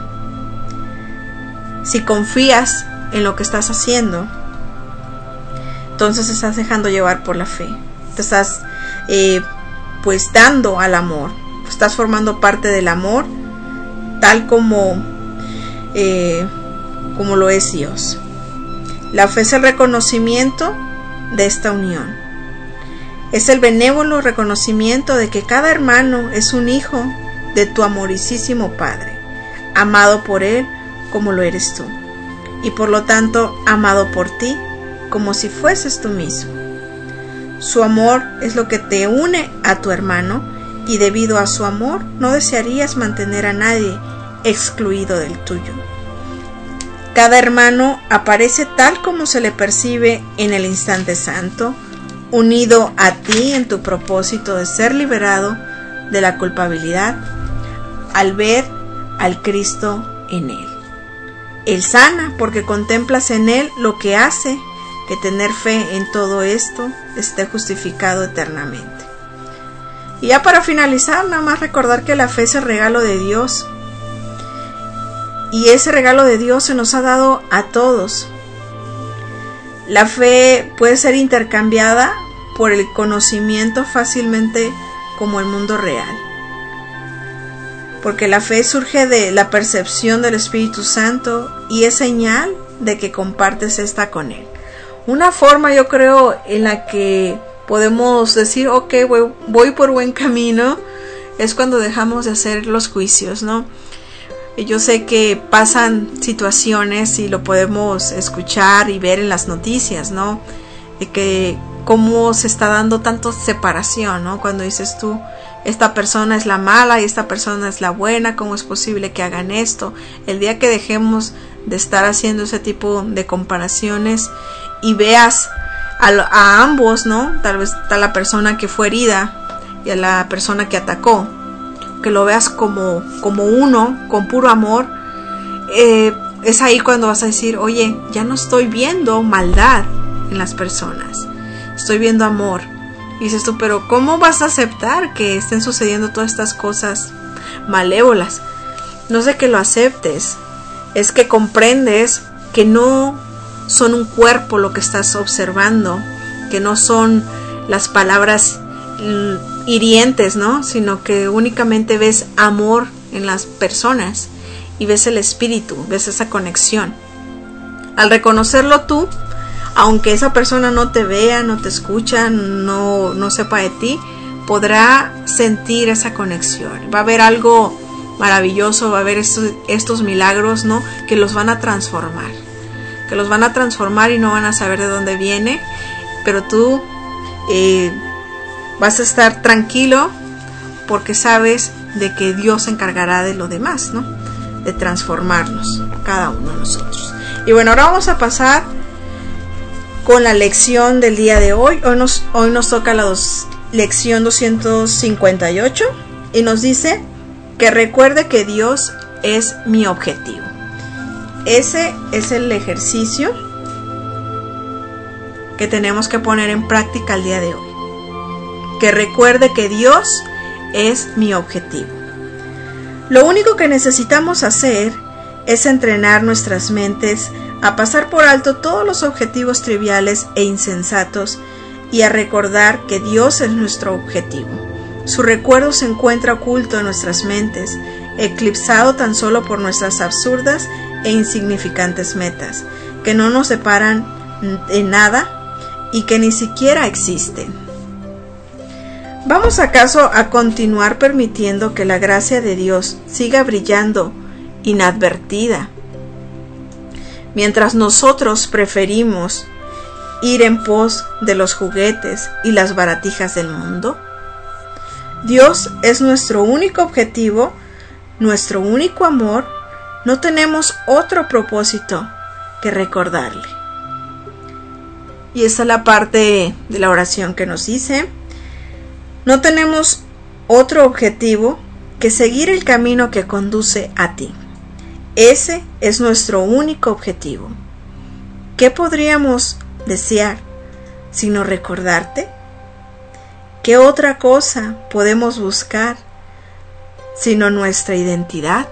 Si confías en lo que estás haciendo, entonces estás dejando llevar por la fe. Te estás eh, pues dando al amor. Estás formando parte del amor tal como eh, como lo es Dios. La fe es el reconocimiento de esta unión. Es el benévolo reconocimiento de que cada hermano es un hijo de tu amorosísimo Padre, amado por Él como lo eres tú, y por lo tanto amado por ti como si fueses tú mismo. Su amor es lo que te une a tu hermano, y debido a su amor no desearías mantener a nadie excluido del tuyo. Cada hermano aparece tal como se le percibe en el instante santo, unido a ti en tu propósito de ser liberado de la culpabilidad al ver al Cristo en él. Él sana porque contemplas en él lo que hace que tener fe en todo esto esté justificado eternamente. Y ya para finalizar, nada más recordar que la fe es el regalo de Dios. Y ese regalo de Dios se nos ha dado a todos. La fe puede ser intercambiada por el conocimiento fácilmente como el mundo real. Porque la fe surge de la percepción del Espíritu Santo y es señal de que compartes esta con Él. Una forma, yo creo, en la que podemos decir, ok, voy, voy por buen camino, es cuando dejamos de hacer los juicios, ¿no? Yo sé que pasan situaciones y lo podemos escuchar y ver en las noticias, ¿no? De que cómo se está dando tanto separación, ¿no? Cuando dices tú, esta persona es la mala y esta persona es la buena, ¿cómo es posible que hagan esto? El día que dejemos de estar haciendo ese tipo de comparaciones y veas a, a ambos, ¿no? Tal vez a la persona que fue herida y a la persona que atacó, que lo veas como, como uno, con puro amor, eh, es ahí cuando vas a decir, oye, ya no estoy viendo maldad en las personas, estoy viendo amor. Y dices tú, pero ¿cómo vas a aceptar que estén sucediendo todas estas cosas malévolas? No es de que lo aceptes, es que comprendes que no son un cuerpo lo que estás observando, que no son las palabras hirientes, ¿no? Sino que únicamente ves amor en las personas y ves el espíritu, ves esa conexión. Al reconocerlo tú, aunque esa persona no te vea, no te escucha, no, no sepa de ti, podrá sentir esa conexión. Va a haber algo maravilloso, va a haber estos, estos milagros, ¿no? Que los van a transformar, que los van a transformar y no van a saber de dónde viene, pero tú eh, vas a estar tranquilo porque sabes de que Dios se encargará de lo demás, ¿no? De transformarnos, cada uno de nosotros. Y bueno, ahora vamos a pasar con la lección del día de hoy. Hoy nos, hoy nos toca la dos, lección doscientos cincuenta y ocho y nos dice que recuerde que Dios es mi objetivo. Ese es el ejercicio que tenemos que poner en práctica el día de hoy. Que recuerde que Dios es mi objetivo. Lo único que necesitamos hacer es entrenar nuestras mentes a pasar por alto todos los objetivos triviales e insensatos y a recordar que Dios es nuestro objetivo. Su recuerdo se encuentra oculto en nuestras mentes, eclipsado tan solo por nuestras absurdas e insignificantes metas, que no nos separan de nada y que ni siquiera existen. ¿Vamos acaso a continuar permitiendo que la gracia de Dios siga brillando inadvertida, mientras nosotros preferimos ir en pos de los juguetes y las baratijas del mundo? Dios es nuestro único objetivo, nuestro único amor. No tenemos otro propósito que recordarle. Y esta es la parte de la oración que nos dice: no tenemos otro objetivo que seguir el camino que conduce a ti. Ese es nuestro único objetivo. ¿Qué podríamos desear sino recordarte? ¿Qué otra cosa podemos buscar sino nuestra identidad?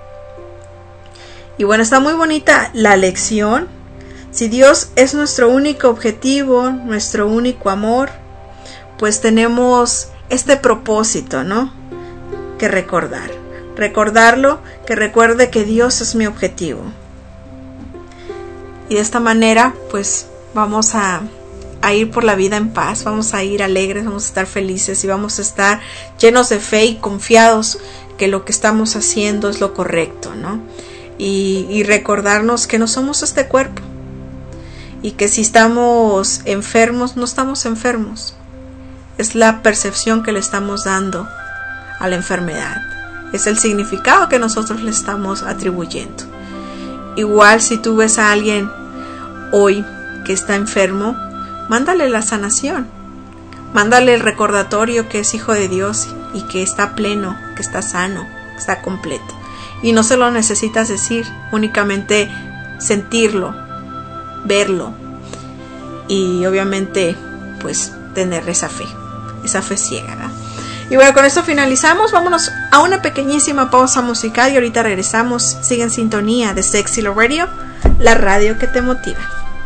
Y bueno, está muy bonita la lección. Si Dios es nuestro único objetivo, nuestro único amor, pues tenemos este propósito, ¿no? Que recordar. Recordarlo, que recuerde que Dios es mi objetivo. Y de esta manera, pues vamos a, a ir por la vida en paz, vamos a ir alegres, vamos a estar felices y vamos a estar llenos de fe y confiados que lo que estamos haciendo es lo correcto, ¿no? Y, y recordarnos que no somos este cuerpo y que si estamos enfermos, no estamos enfermos. Es la percepción que le estamos dando a la enfermedad. Es el significado que nosotros le estamos atribuyendo. Igual si tú ves a alguien hoy que está enfermo, mándale la sanación. Mándale el recordatorio que es hijo de Dios y que está pleno, que está sano, que está completo. Y no se lo necesitas decir, únicamente sentirlo, verlo y obviamente pues tener esa fe, esa fe ciega, ¿verdad? Y bueno, con esto finalizamos. Vámonos a una pequeñísima pausa musical y ahorita regresamos. Sigue en sintonía de Sexy Love Radio, la radio que te motiva.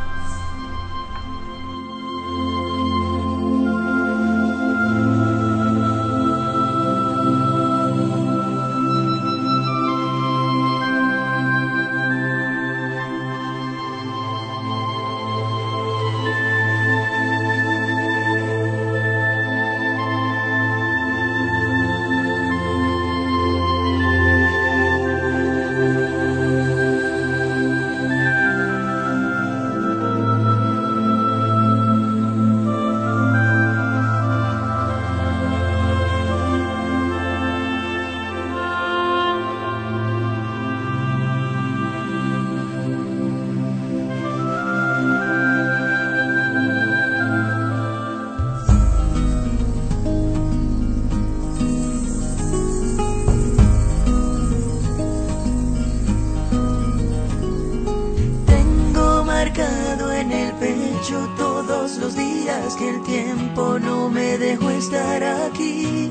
Que el tiempo no me dejó estar aquí.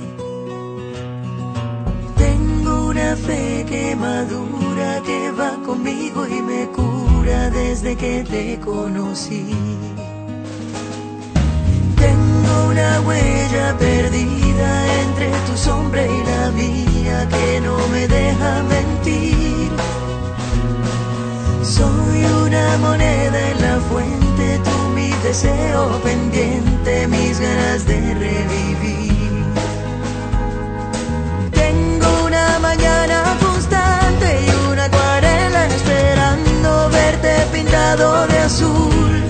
Tengo una fe que madura, que va conmigo y me cura desde que te conocí. Tengo una huella perdida entre tu sombra y la mía que no me deja mentir. Soy una moneda en la fuente, tú deseo pendiente, mis ganas de revivir. Tengo una mañana constante y una acuarela esperando verte pintado de azul.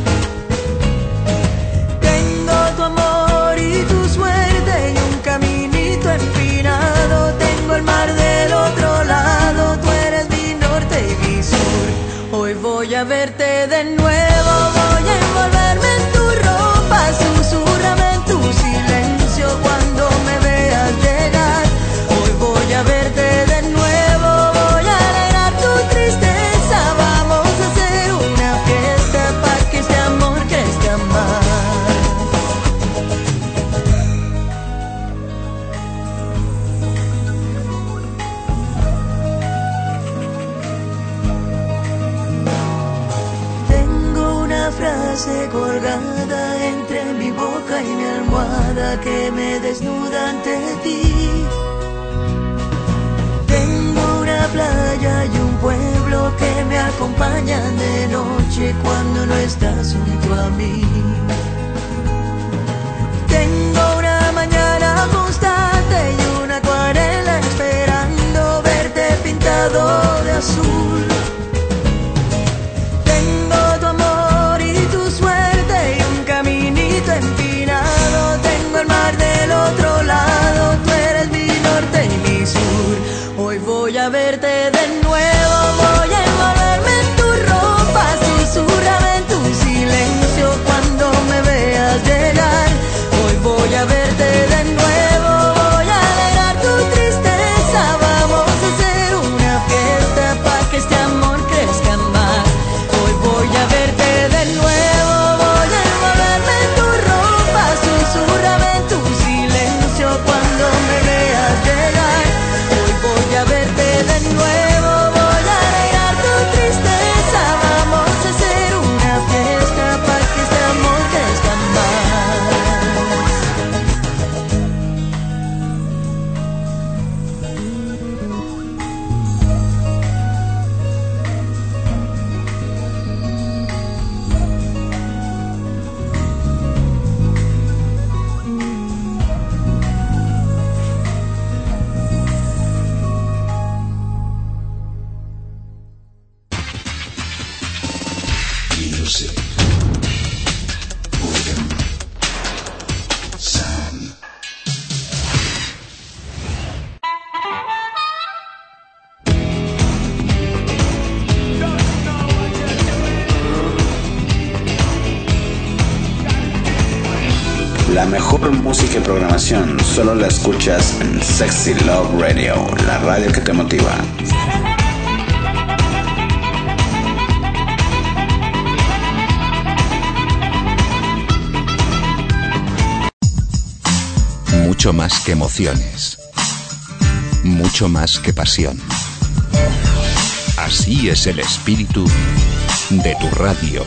Tengo tu amor y tu suerte y un caminito empinado. Tengo el mar del otro lado, tú eres mi norte y mi sur. Hoy voy a verte de nuevo, voy a envolverme en tu ropa, susurrame en tu silencio cuando me veas llegar. Hoy voy a verte de nuevo, voy a alegrar tu tristeza. Vamos a hacer una fiesta para que este amor crezca más. Frase colgada entre mi boca y mi almohada que me desnuda ante ti. Tengo una playa y un pueblo que me acompañan de noche cuando no estás junto a mí. Tengo una mañana constante y una acuarela esperando verte pintado de azul. Del otro lado, tú eres mi norte y mi sur. Hoy voy a verte de nuevo, voy a envolverme en tu ropa, susurrame en tu silencio cuando me veas llegar. Hoy voy a verte de nuevo, voy a alegrar tu tristeza. Vamos a hacer una fiesta para que este amor crezca más. Hoy voy a verte de nuevo, voy a envolverme en tu ropa, susurrame cuando me veas llegar. Hoy voy a verte de nuevo, voy a alegrar tu tristeza. Vamos a hacer una fiesta para que este amor crezca La mejor música y programación solo la escuchas en Sexy Love Radio, la radio que te motiva. Mucho más que emociones, mucho más que pasión. Así es el espíritu de tu radio.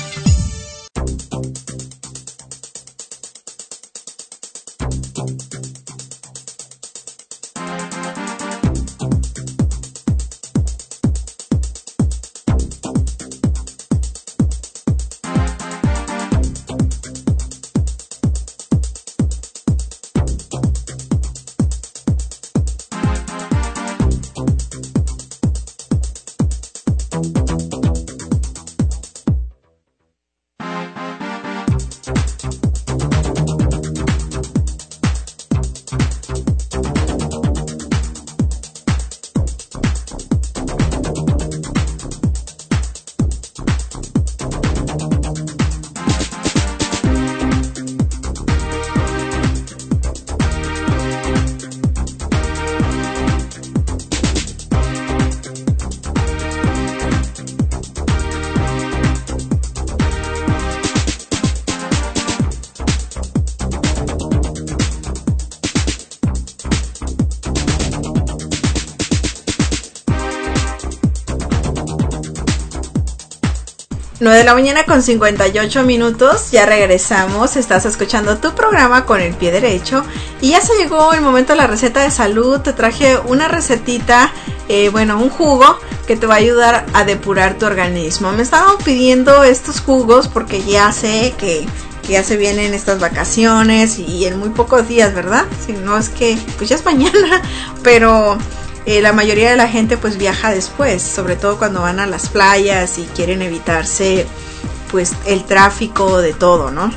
nueve de la mañana con cincuenta y ocho minutos, ya regresamos, estás escuchando tu programa Con el Pie Derecho y ya se llegó el momento de la receta de salud. Te traje una recetita, eh, bueno, un jugo que te va a ayudar a depurar tu organismo. Me estaban pidiendo estos jugos porque ya sé que, que ya se vienen estas vacaciones y en muy pocos días, ¿verdad? Si no es que pues ya es mañana, pero eh, la mayoría de la gente pues viaja después, sobre todo cuando van a las playas y quieren evitarse pues el tráfico de todo, ¿no?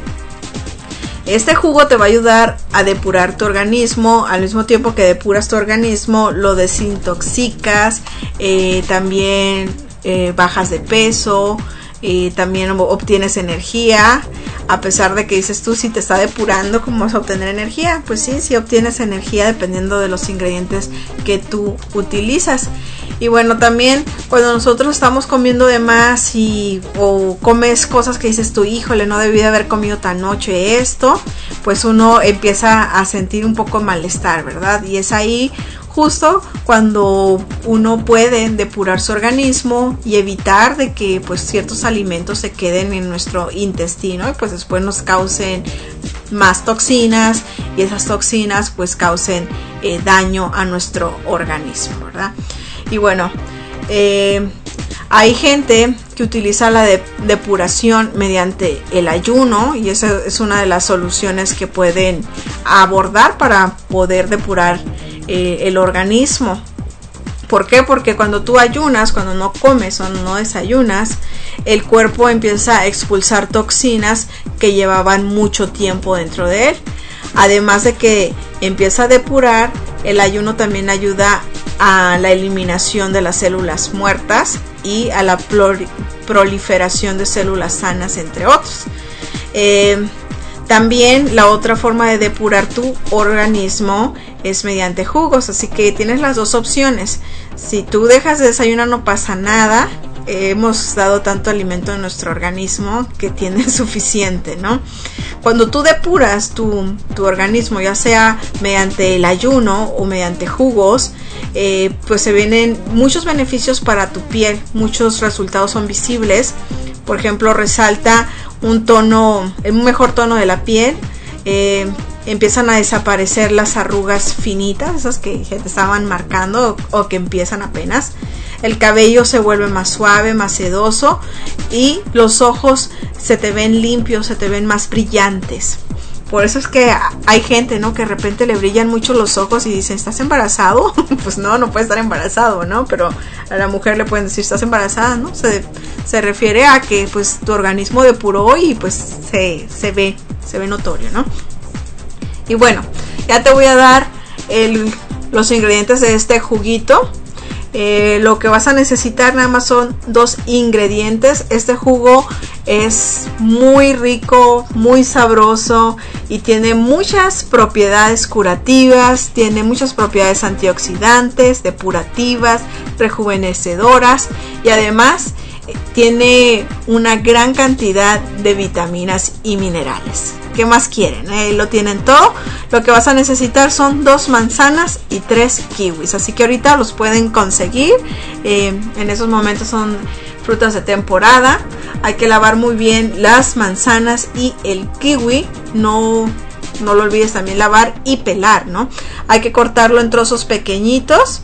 Este jugo te va a ayudar a depurar tu organismo. Al mismo tiempo que depuras tu organismo, lo desintoxicas, eh, también eh, bajas de peso, eh, también obtienes energía. A pesar de que dices tú, si te está depurando, ¿cómo vas a obtener energía? Pues sí, sí obtienes energía dependiendo de los ingredientes que tú utilizas. Y bueno, también cuando nosotros estamos comiendo de más y o comes cosas que dices tú, híjole, no debí de haber comido tan noche esto, pues uno empieza a sentir un poco malestar, ¿verdad? Y es ahí justo cuando uno puede depurar su organismo y evitar de que pues ciertos alimentos se queden en nuestro intestino y pues después nos causen más toxinas y esas toxinas pues causen eh, daño a nuestro organismo, ¿verdad? Y bueno, eh, hay gente que utiliza la de- depuración mediante el ayuno y esa es una de las soluciones que pueden abordar para poder depurar eh, el organismo. ¿Por qué? Porque cuando tú ayunas, cuando no comes o no desayunas, el cuerpo empieza a expulsar toxinas que llevaban mucho tiempo dentro de él. Además de que empieza a depurar, el ayuno también ayuda a la eliminación de las células muertas y a la proliferación de células sanas, entre otros. Eh, también la otra forma de depurar tu organismo es mediante jugos, así que tienes las dos opciones. Si tú dejas de desayunar no pasa nada, eh, hemos dado tanto alimento en nuestro organismo que tiene suficiente, ¿no? Cuando tú depuras tu, tu organismo, ya sea mediante el ayuno o mediante jugos, eh, pues se vienen muchos beneficios para tu piel, muchos resultados son visibles. Por ejemplo, resalta un tono, un mejor tono de la piel, eh, empiezan a desaparecer las arrugas finitas, esas que te estaban marcando o, o que empiezan apenas. El cabello se vuelve más suave, más sedoso y los ojos se te ven limpios, se te ven más brillantes. Por eso es que hay gente, ¿no?, que de repente le brillan mucho los ojos y dicen, ¿estás embarazado? Pues no, no puede estar embarazado, ¿no? Pero a la mujer le pueden decir, ¿estás embarazada? ¿No? Se, se refiere a que pues tu organismo depuró y pues se, se ve, se ve notorio, ¿no? Y bueno, ya te voy a dar el, los ingredientes de este juguito. Eh, lo que vas a necesitar nada más son dos ingredientes. Este jugo es muy rico, muy sabroso y tiene muchas propiedades curativas, tiene muchas propiedades antioxidantes, depurativas, rejuvenecedoras y además eh, tiene una gran cantidad de vitaminas y minerales. ¿Qué más quieren? Eh, lo tienen todo. Lo que vas a necesitar son dos manzanas y tres kiwis. Así que ahorita los pueden conseguir. Eh, en esos momentos son frutas de temporada. Hay que lavar muy bien las manzanas y el kiwi. No, no lo olvides también lavar y pelar, ¿no? Hay que cortarlo en trozos pequeñitos.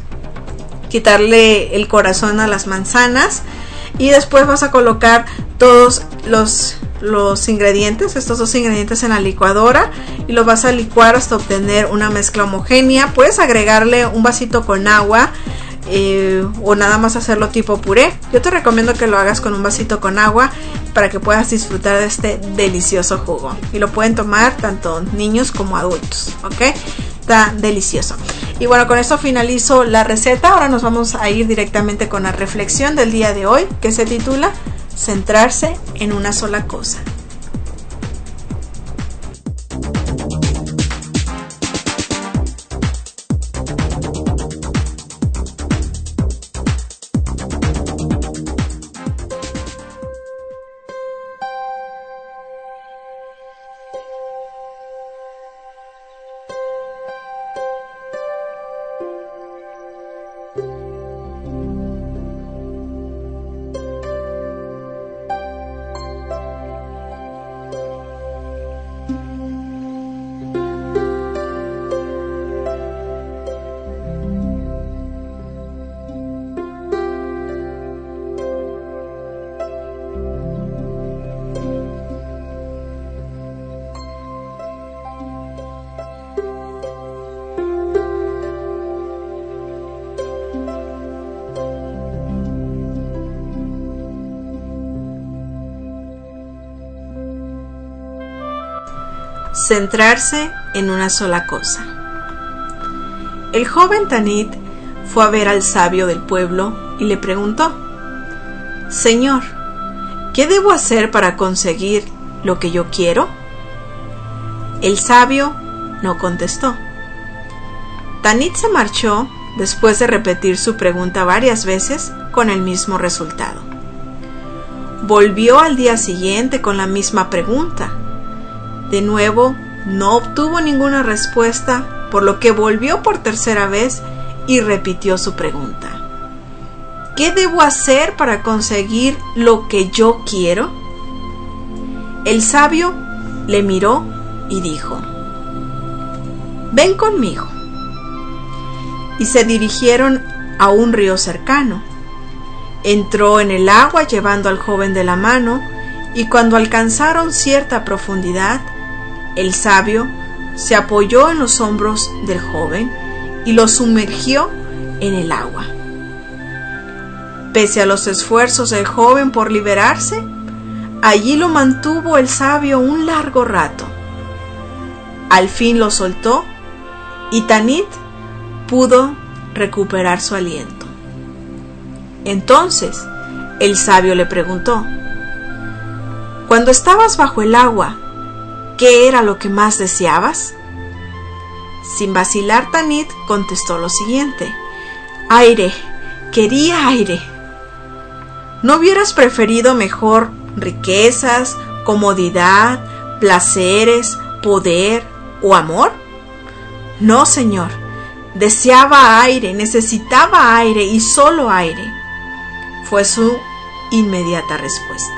Quitarle el corazón a las manzanas. Y después vas a colocar todos los... los ingredientes, estos dos ingredientes en la licuadora y los vas a licuar hasta obtener una mezcla homogénea. Puedes agregarle un vasito con agua eh, o nada más hacerlo tipo puré. Yo te recomiendo que lo hagas con un vasito con agua para que puedas disfrutar de este delicioso jugo y lo pueden tomar tanto niños como adultos, ¿ok? Está delicioso. Y bueno, con esto finalizo la receta. Ahora nos vamos a ir directamente con la reflexión del día de hoy, que se titula Centrarse en una sola cosa. centrarse en una sola cosa. El joven Tanit fue a ver al sabio del pueblo y le preguntó: Señor, ¿qué debo hacer para conseguir lo que yo quiero? El sabio no contestó. Tanit se marchó después de repetir su pregunta varias veces con el mismo resultado. Volvió al día siguiente con la misma pregunta. De nuevo, no obtuvo ninguna respuesta, por lo que volvió por tercera vez y repitió su pregunta. ¿Qué debo hacer para conseguir lo que yo quiero? El sabio le miró y dijo: Ven conmigo. Y se dirigieron a un río cercano. Entró en el agua llevando al joven de la mano, y cuando alcanzaron cierta profundidad, el sabio se apoyó en los hombros del joven y lo sumergió en el agua. Pese a los esfuerzos del joven por liberarse, allí lo mantuvo el sabio un largo rato. Al fin lo soltó y Tanit pudo recuperar su aliento. Entonces el sabio le preguntó: Cuando estabas bajo el agua, ¿qué era lo que más deseabas? Sin vacilar, Tanit contestó lo siguiente: Aire, quería aire. ¿No hubieras preferido mejor riquezas, comodidad, placeres, poder o amor? No, señor. Deseaba aire, necesitaba aire y solo aire, fue su inmediata respuesta.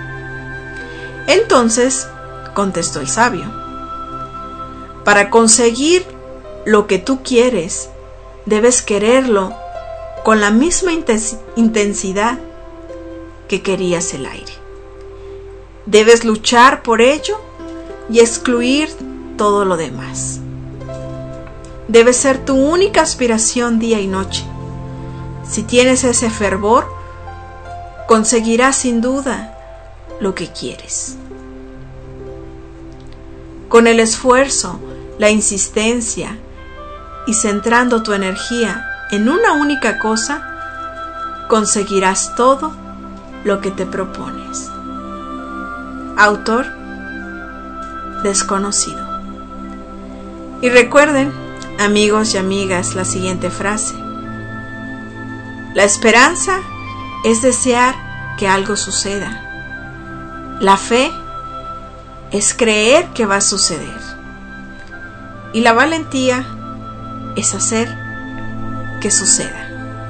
Entonces contestó el sabio: Para conseguir lo que tú quieres, debes quererlo con la misma intensidad que querías el aire. Debes luchar por ello y excluir todo lo demás. Debe ser tu única aspiración día y noche. Si tienes ese fervor, conseguirás sin duda lo que quieres. Con el esfuerzo, la insistencia y centrando tu energía en una única cosa, conseguirás todo lo que te propones. Autor desconocido. Y recuerden, amigos y amigas, la siguiente frase: la esperanza es desear que algo suceda. La fe es creer que va a suceder. Y la valentía es hacer que suceda.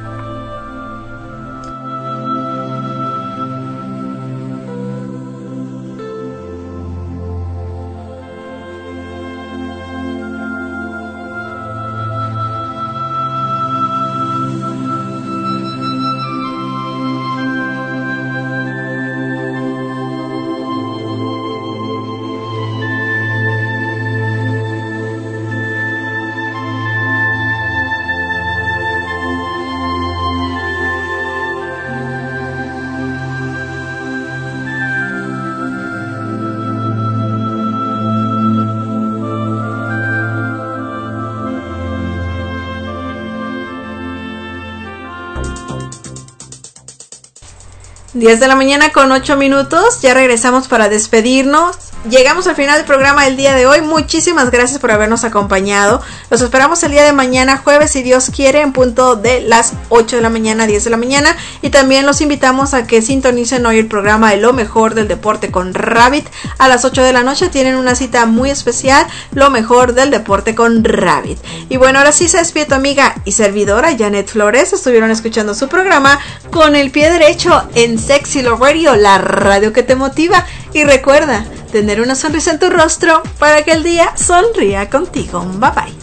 diez de la mañana con ocho minutos, ya regresamos para despedirnos. Llegamos al final del programa del día de hoy. Muchísimas gracias por habernos acompañado. Los esperamos el día de mañana, jueves, si Dios quiere, en punto de las ocho de la mañana, diez de la mañana. Y también los invitamos a que sintonicen hoy el programa de Lo Mejor del Deporte con Rabbit. A las ocho de la noche tienen una cita muy especial, Lo Mejor del Deporte con Rabbit. Y bueno, ahora sí se despide tu amiga y servidora Janet Flores. Estuvieron escuchando su programa Con el Pie Derecho en Sexy Love Radio, la radio que te motiva. Y recuerda tener una sonrisa en tu rostro para que el día sonría contigo. Bye bye.